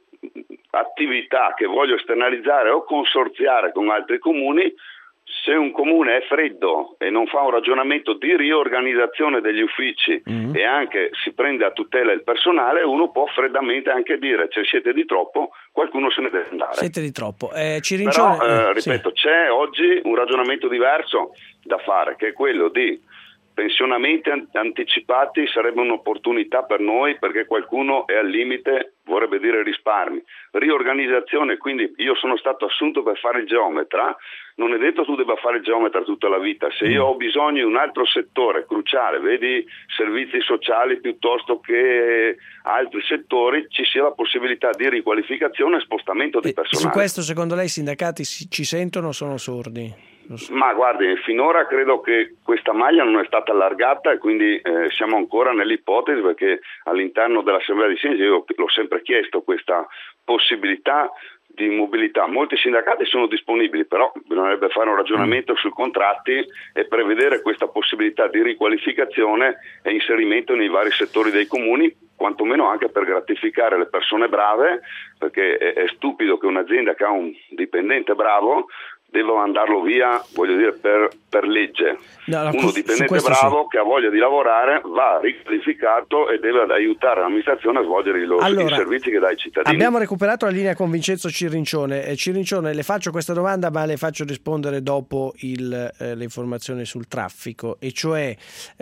attività che voglio esternalizzare o consorziare con altri comuni, se un comune è freddo e non fa un ragionamento di riorganizzazione degli uffici mm-hmm. e anche si prende a tutela il personale, uno può freddamente anche dire: se siete di troppo, qualcuno se ne deve andare. Siete di troppo. Eh, Cirincione, Però, eh, eh, ripeto, sì. c'è oggi un ragionamento diverso da fare, che è quello di pensionamenti anticipati. Sarebbe un'opportunità per noi perché qualcuno è al limite, vorrebbe dire risparmi. Riorganizzazione, quindi io sono stato assunto per fare il geometra, non è detto tu debba fare il geometra tutta la vita. Se io ho bisogno di un altro settore cruciale, vedi servizi sociali piuttosto che altri settori, ci sia la possibilità di riqualificazione e spostamento di personale. Su questo secondo lei i sindacati ci sentono o sono sordi? Ma guardi, finora credo che questa maglia non è stata allargata e quindi eh, siamo ancora nell'ipotesi, perché all'interno dell'Assemblea di Sindaci io l'ho sempre chiesto questa possibilità di mobilità. Molti sindacati sono disponibili, però bisognerebbe fare un ragionamento sui contratti e prevedere questa possibilità di riqualificazione e inserimento nei vari settori dei comuni, quantomeno anche per gratificare le persone brave, perché è, è stupido che un'azienda che ha un dipendente bravo devo mandarlo via, voglio dire, per, per legge. No, no, uno dipendente bravo sì. che ha voglia di lavorare va riqualificato e deve aiutare l'amministrazione a svolgere i, loro, allora, i servizi che dà ai cittadini. Abbiamo recuperato la linea con Vincenzo Cirincione. Eh, Cirincione, le faccio questa domanda, ma le faccio rispondere dopo il, eh, le informazioni sul traffico, e cioè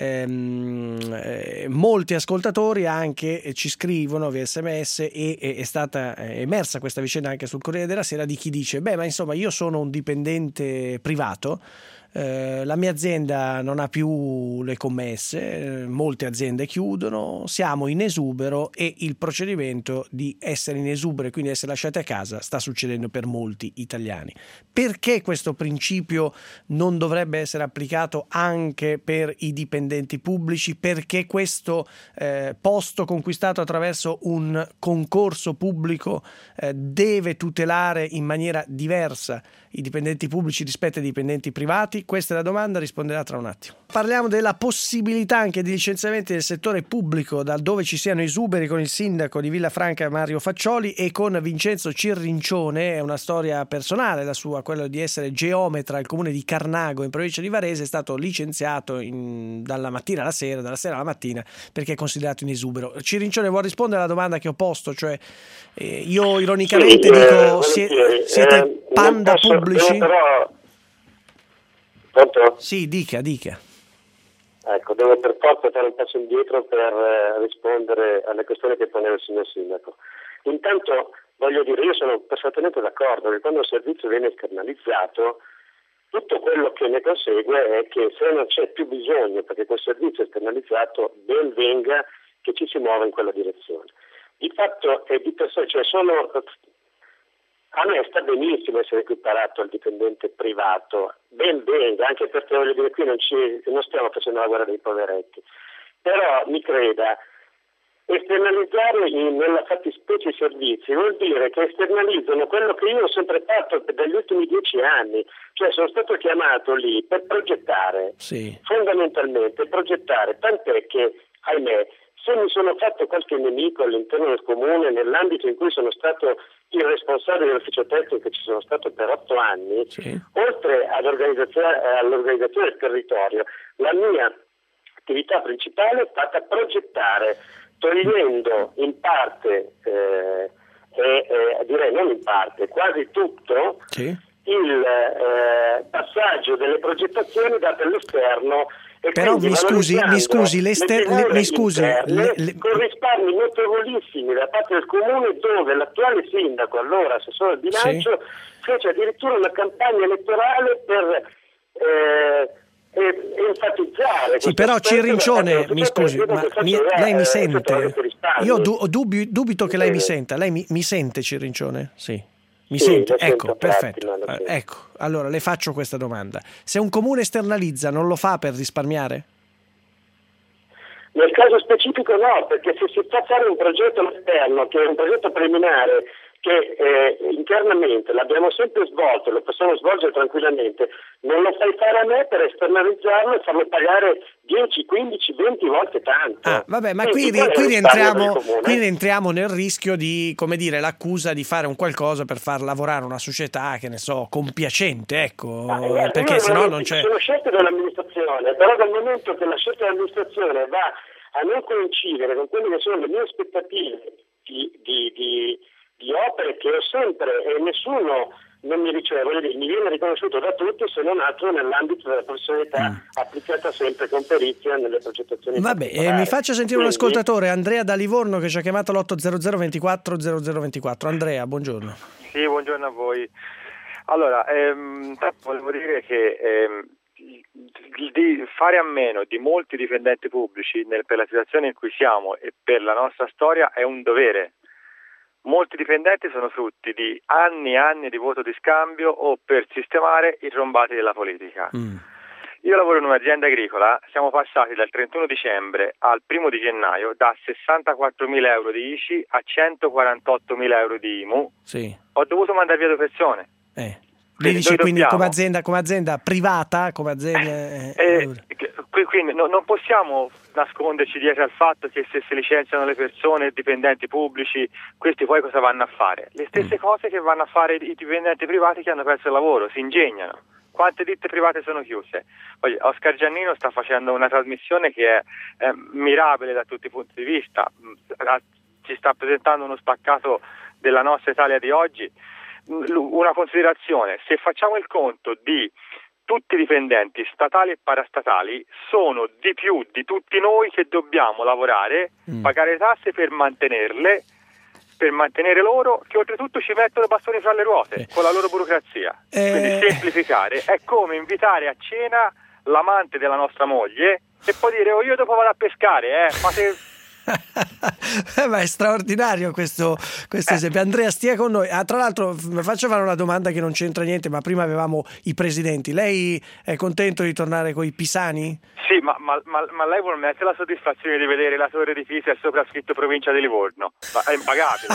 ehm, eh, molti ascoltatori anche eh, ci scrivono via sms e eh, è stata eh, emersa questa vicenda anche sul Corriere della Sera di chi dice: beh, ma insomma io sono un dipendente privato, eh, la mia azienda non ha più le commesse, eh, molte aziende chiudono, siamo in esubero e il procedimento di essere in esubero e quindi essere lasciati a casa sta succedendo per molti italiani. Perché questo principio non dovrebbe essere applicato anche per i dipendenti pubblici? Perché questo eh, posto conquistato attraverso un concorso pubblico eh, deve tutelare in maniera diversa i dipendenti pubblici rispetto ai dipendenti privati? Questa è la domanda, risponderà tra un attimo. Parliamo della possibilità anche di licenziamenti del settore pubblico, da dove ci siano esuberi, con il sindaco di Villafranca Mario Faccioli e con Vincenzo Cirrincione. È una storia personale la sua, quello di essere geometra al comune di Carnago in provincia di Varese. È stato licenziato in, dalla mattina alla sera, dalla sera alla mattina, perché è considerato in esubero. Cirrincione, vuol rispondere alla domanda che ho posto? Cioè, eh, io ironicamente sì, dico eh, siete, siete eh, panda posso, pubblici? Però... Pronto? Sì, dica, dica. Ecco, devo per forza fare un passo indietro per eh, rispondere alle questioni che poneva il signor Sindaco. Intanto voglio dire, io sono perfettamente d'accordo che quando un servizio viene esternalizzato, tutto quello che ne consegue è che se non c'è più bisogno perché quel servizio è esternalizzato, ben venga che ci si muova in quella direzione. Il fatto è di per sé, cioè sono... A me sta benissimo essere equiparato al dipendente privato, ben venga, anche perché voglio dire qui non, ci, non stiamo facendo la guerra dei poveretti, però mi creda, esternalizzare in, nella fattispecie i servizi vuol dire che esternalizzano quello che io ho sempre fatto dagli ultimi dieci anni, cioè sono stato chiamato lì per progettare, sì. fondamentalmente progettare, tant'è che, ahimè, se mi sono fatto qualche nemico all'interno del comune, nell'ambito in cui sono stato il responsabile dell'ufficio tecnico, che ci sono stato per otto anni, sì. oltre all'organizzazione, all'organizzazione del territorio, la mia attività principale è stata progettare, togliendo in parte, eh, eh, eh, direi non in parte, quasi tutto, sì. il eh, passaggio delle progettazioni date all'esterno. E però mi scusi, mi scusi, le ste- le, mi scusi, interne, le, le... con risparmi notevolissimi da parte del comune, dove l'attuale sindaco, allora assessore al bilancio, sì. fece addirittura una campagna elettorale per eh, eh, enfatizzare. Sì, però Cirrincione, mi scusi, ma mi, lei mi sente? Io du- dubbi, dubito che lei mi senta. Lei mi, mi sente, Cirrincione? Sì. Mi sì, sente? Ecco, perfetto. Pratica, eh, ecco, allora le faccio questa domanda. Se un comune esternalizza, non lo fa per risparmiare? Nel caso specifico no, perché se si fa fare un progetto all'esterno, che è un progetto preliminare, che eh, internamente l'abbiamo sempre svolto, lo possiamo svolgere tranquillamente, non lo fai fare a me per esternalizzarlo e farlo pagare dieci, quindici, venti volte tanto. Ah, vabbè, ma Quindi, qui, qui, rientriamo, qui rientriamo nel rischio di, come dire, l'accusa di fare un qualcosa per far lavorare una società, che ne so, compiacente, ecco, ah, perché se no non c'è... Sono scelte dell'amministrazione, però dal momento che la scelta dell'amministrazione va a non coincidere con quelle che sono le mie aspettative di, di, di, di opere che ho sempre e nessuno non mi riceve, voglio dire, mi viene riconosciuto da tutti, se non altro nell'ambito della professionalità mm. applicata sempre con perizia nelle progettazioni. Vabbè, eh, mi faccia sentire Quindi... un ascoltatore, Andrea da Livorno, che ci ha chiamato l'otto zero zero ventiquattro zero zero ventiquattro. Andrea, buongiorno. Sì, buongiorno a voi. Allora, ehm, volevo dire che ehm, di fare a meno di molti dipendenti pubblici nel, per la situazione in cui siamo e per la nostra storia è un dovere. Molti dipendenti sono frutti di anni e anni di voto di scambio o per sistemare i trombati della politica. Mm. Io lavoro in un'azienda agricola, siamo passati dal trentuno dicembre al primo di gennaio da sessantaquattromila euro di I C I a centoquarantottomila euro di I M U. Sì. Ho dovuto mandare via due persone. Eh. Quindi, dice, quindi dobbiamo... come, azienda, come azienda privata, come azienda... Eh, eh, quindi no, non possiamo nasconderci dietro al fatto che se si licenziano le persone, i dipendenti pubblici, questi poi cosa vanno a fare? Le stesse mm. cose che vanno a fare i dipendenti privati che hanno perso il lavoro, si ingegnano. Quante ditte private sono chiuse? Poi Oscar Giannino sta facendo una trasmissione che è eh, mirabile da tutti i punti di vista, ci sta presentando uno spaccato della nostra Italia di oggi. Una considerazione: se facciamo il conto di tutti i dipendenti statali e parastatali, sono di più di tutti noi che dobbiamo lavorare, mm. pagare tasse per mantenerle, per mantenere loro, che oltretutto ci mettono bastoni fra le ruote eh. con la loro burocrazia. Eh. Quindi semplificare è come invitare a cena l'amante della nostra moglie e poi dire oh io dopo vado a pescare, eh, ma se... eh, ma è straordinario questo, questo eh. esempio. Andrea, stia con noi. Ah, tra l'altro mi faccio fare una domanda che non c'entra niente, ma prima avevamo i presidenti. Lei è contento di tornare con i pisani? Sì, ma, ma, ma, ma lei vuol mettere la soddisfazione di vedere la torre di Pisa e sopra scritto provincia di Livorno? Ma è impagabile.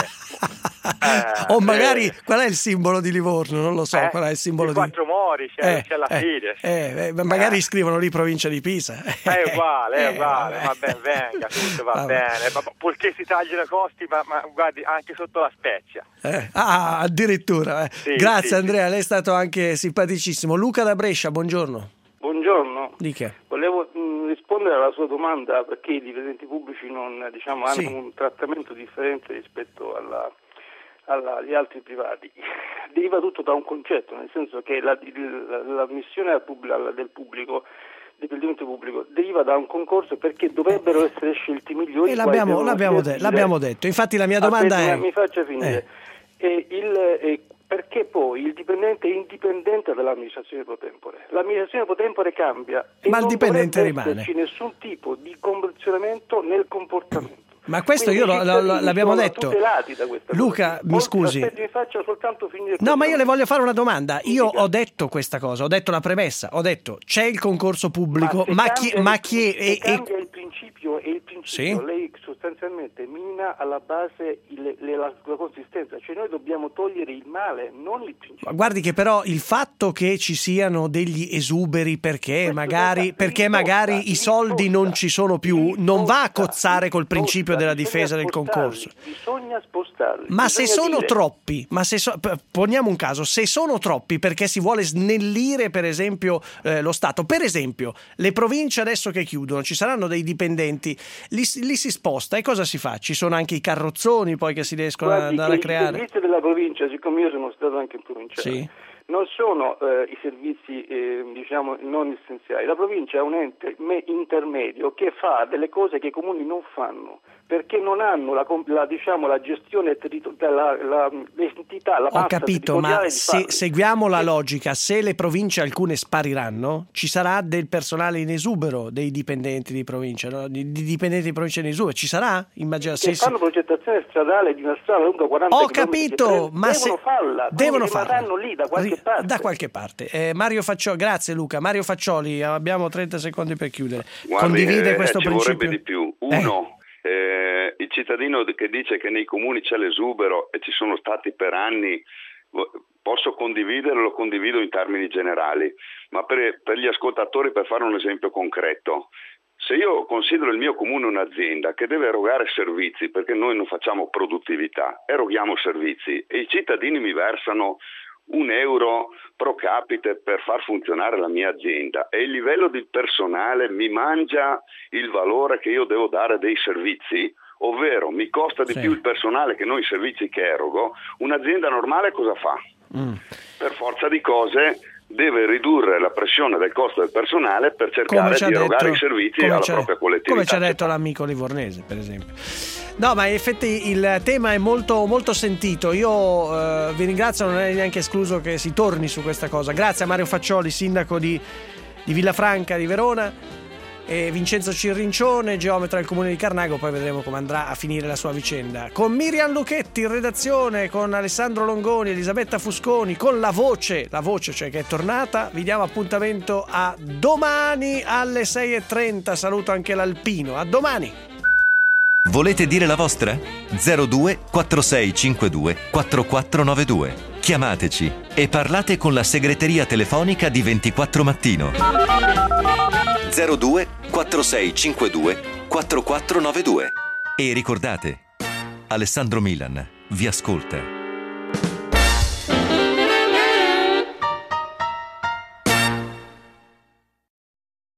Eh, o magari eh, qual è il simbolo di Livorno? Non lo so, eh, qual è il simbolo i di quattro mori, c'è, eh, c'è la eh, fine. Eh, eh, magari eh. scrivono lì provincia di Pisa. È uguale, è uguale, va bene, venga, tutto va vabbè. bene. Ma, purché si tagliano i costi, ma, ma guardi, anche sotto la Spezia. Eh. Ah, addirittura. Eh. Sì, Grazie sì, Andrea, sì. lei è stato anche simpaticissimo. Luca da Brescia, buongiorno. Buongiorno. Dica. Volevo mh, rispondere alla sua domanda perché i dipendenti pubblici non, diciamo, hanno sì. un trattamento differente rispetto alla, alla, agli altri privati. Deriva tutto da un concetto, nel senso che la, la, la missione al pubblico, del pubblico, dipendente pubblico, deriva da un concorso perché dovrebbero essere scelti i migliori. E l'abbiamo, l'abbiamo, de- l'abbiamo detto. Infatti la mia domanda Aspetta, è... Mi faccia finire. Eh. E il, e perché poi il dipendente è indipendente dall'amministrazione pro tempore. L'amministrazione pro tempore cambia e ma il non dipendente dovrebbe rimane. esserci nessun tipo di condizionamento nel comportamento. Ma questo Quindi io lo, lo, l'abbiamo detto. Da Luca, mi scusi. Aspetti, mi faccia soltanto finire. No, ma io le voglio fare una domanda. Io ho detto questa cosa, ho detto la premessa, ho detto c'è il concorso pubblico, ma, ma chi... Ma chi se e, cambia il principio e il principio, sì? lei sostanzialmente mina alla base il, le, la, la consistenza, cioè noi dobbiamo togliere il male, non il principio. Guardi che però il fatto che ci siano degli esuberi perché questo magari, perché imposta, magari i soldi imposta, non ci sono più, imposta, non va a cozzare col principio imposta, della difesa del concorso. Bisogna spostarli. Ma bisogna se sono dire... troppi, ma se so, poniamo un caso, se sono troppi perché si vuole snellire per esempio eh, lo Stato, per esempio le province adesso che chiudono, ci saranno dei dipendenti, li, li si sposta e cosa si fa? Ci sono anche i carrozzoni poi che si riescono ad andare a creare. I servizi della provincia, siccome io sono stato anche in provincia, sì. non sono eh, i servizi eh, diciamo non essenziali. La provincia è un ente me- intermedio che fa delle cose che i comuni non fanno perché non hanno la, la, diciamo, la gestione territoriale, la, la, l'entità, la Ho capito, ma se seguiamo la logica, se le province alcune spariranno, ci sarà del personale in esubero, dei dipendenti di provincia, no? di, di dipendenti di provincia in esubero, ci sarà? Immagino, che se fanno progettazione stradale di una strada lunga quaranta Ho chilometri, capito, ma devono se farla, devono farla lì da qualche parte. Da qualche parte. Eh, Mario Faccioli, grazie Luca. Mario Faccioli, abbiamo trenta secondi per chiudere. Guardi, Condivide eh, questo ci principio? vorrebbe di più. Uno, eh. Eh, il cittadino che dice che nei comuni c'è l'esubero e ci sono stati per anni, posso condividerlo, lo condivido in termini generali, ma per, per gli ascoltatori, per fare un esempio concreto, se io considero il mio comune un'azienda che deve erogare servizi, perché noi non facciamo produttività, eroghiamo servizi e i cittadini mi versano un euro pro capite per far funzionare la mia azienda e il livello di personale mi mangia il valore che io devo dare dei servizi, ovvero mi costa di sì. più il personale che non i servizi che erogo, un'azienda normale cosa fa? Mm. Per forza di cose deve ridurre la pressione del costo del personale per cercare di erogare detto, i servizi alla propria collettività. Come ci ha detto l'amico livornese, per esempio. No, ma in effetti il tema è molto, molto sentito. Io eh, vi ringrazio, non è neanche escluso che si torni su questa cosa. Grazie a Mario Faccioli, sindaco di, di Villafranca di Verona, e Vincenzo Cirrincione, geometra del comune di Carnago. Poi vedremo come andrà a finire la sua vicenda. Con Miriam Lucchetti in redazione, con Alessandro Longoni, Elisabetta Fusconi, con la voce, la voce cioè che è tornata. Vi diamo appuntamento a domani alle sei e trenta. Saluto anche l'Alpino. A domani. Volete dire la vostra? zero due quattro sei cinque due quattro quattro nove due. Chiamateci e parlate con la segreteria telefonica di ventiquattro Mattino. zero due quattro sei cinque due quattro quattro nove due. E ricordate, Alessandro Milan vi ascolta.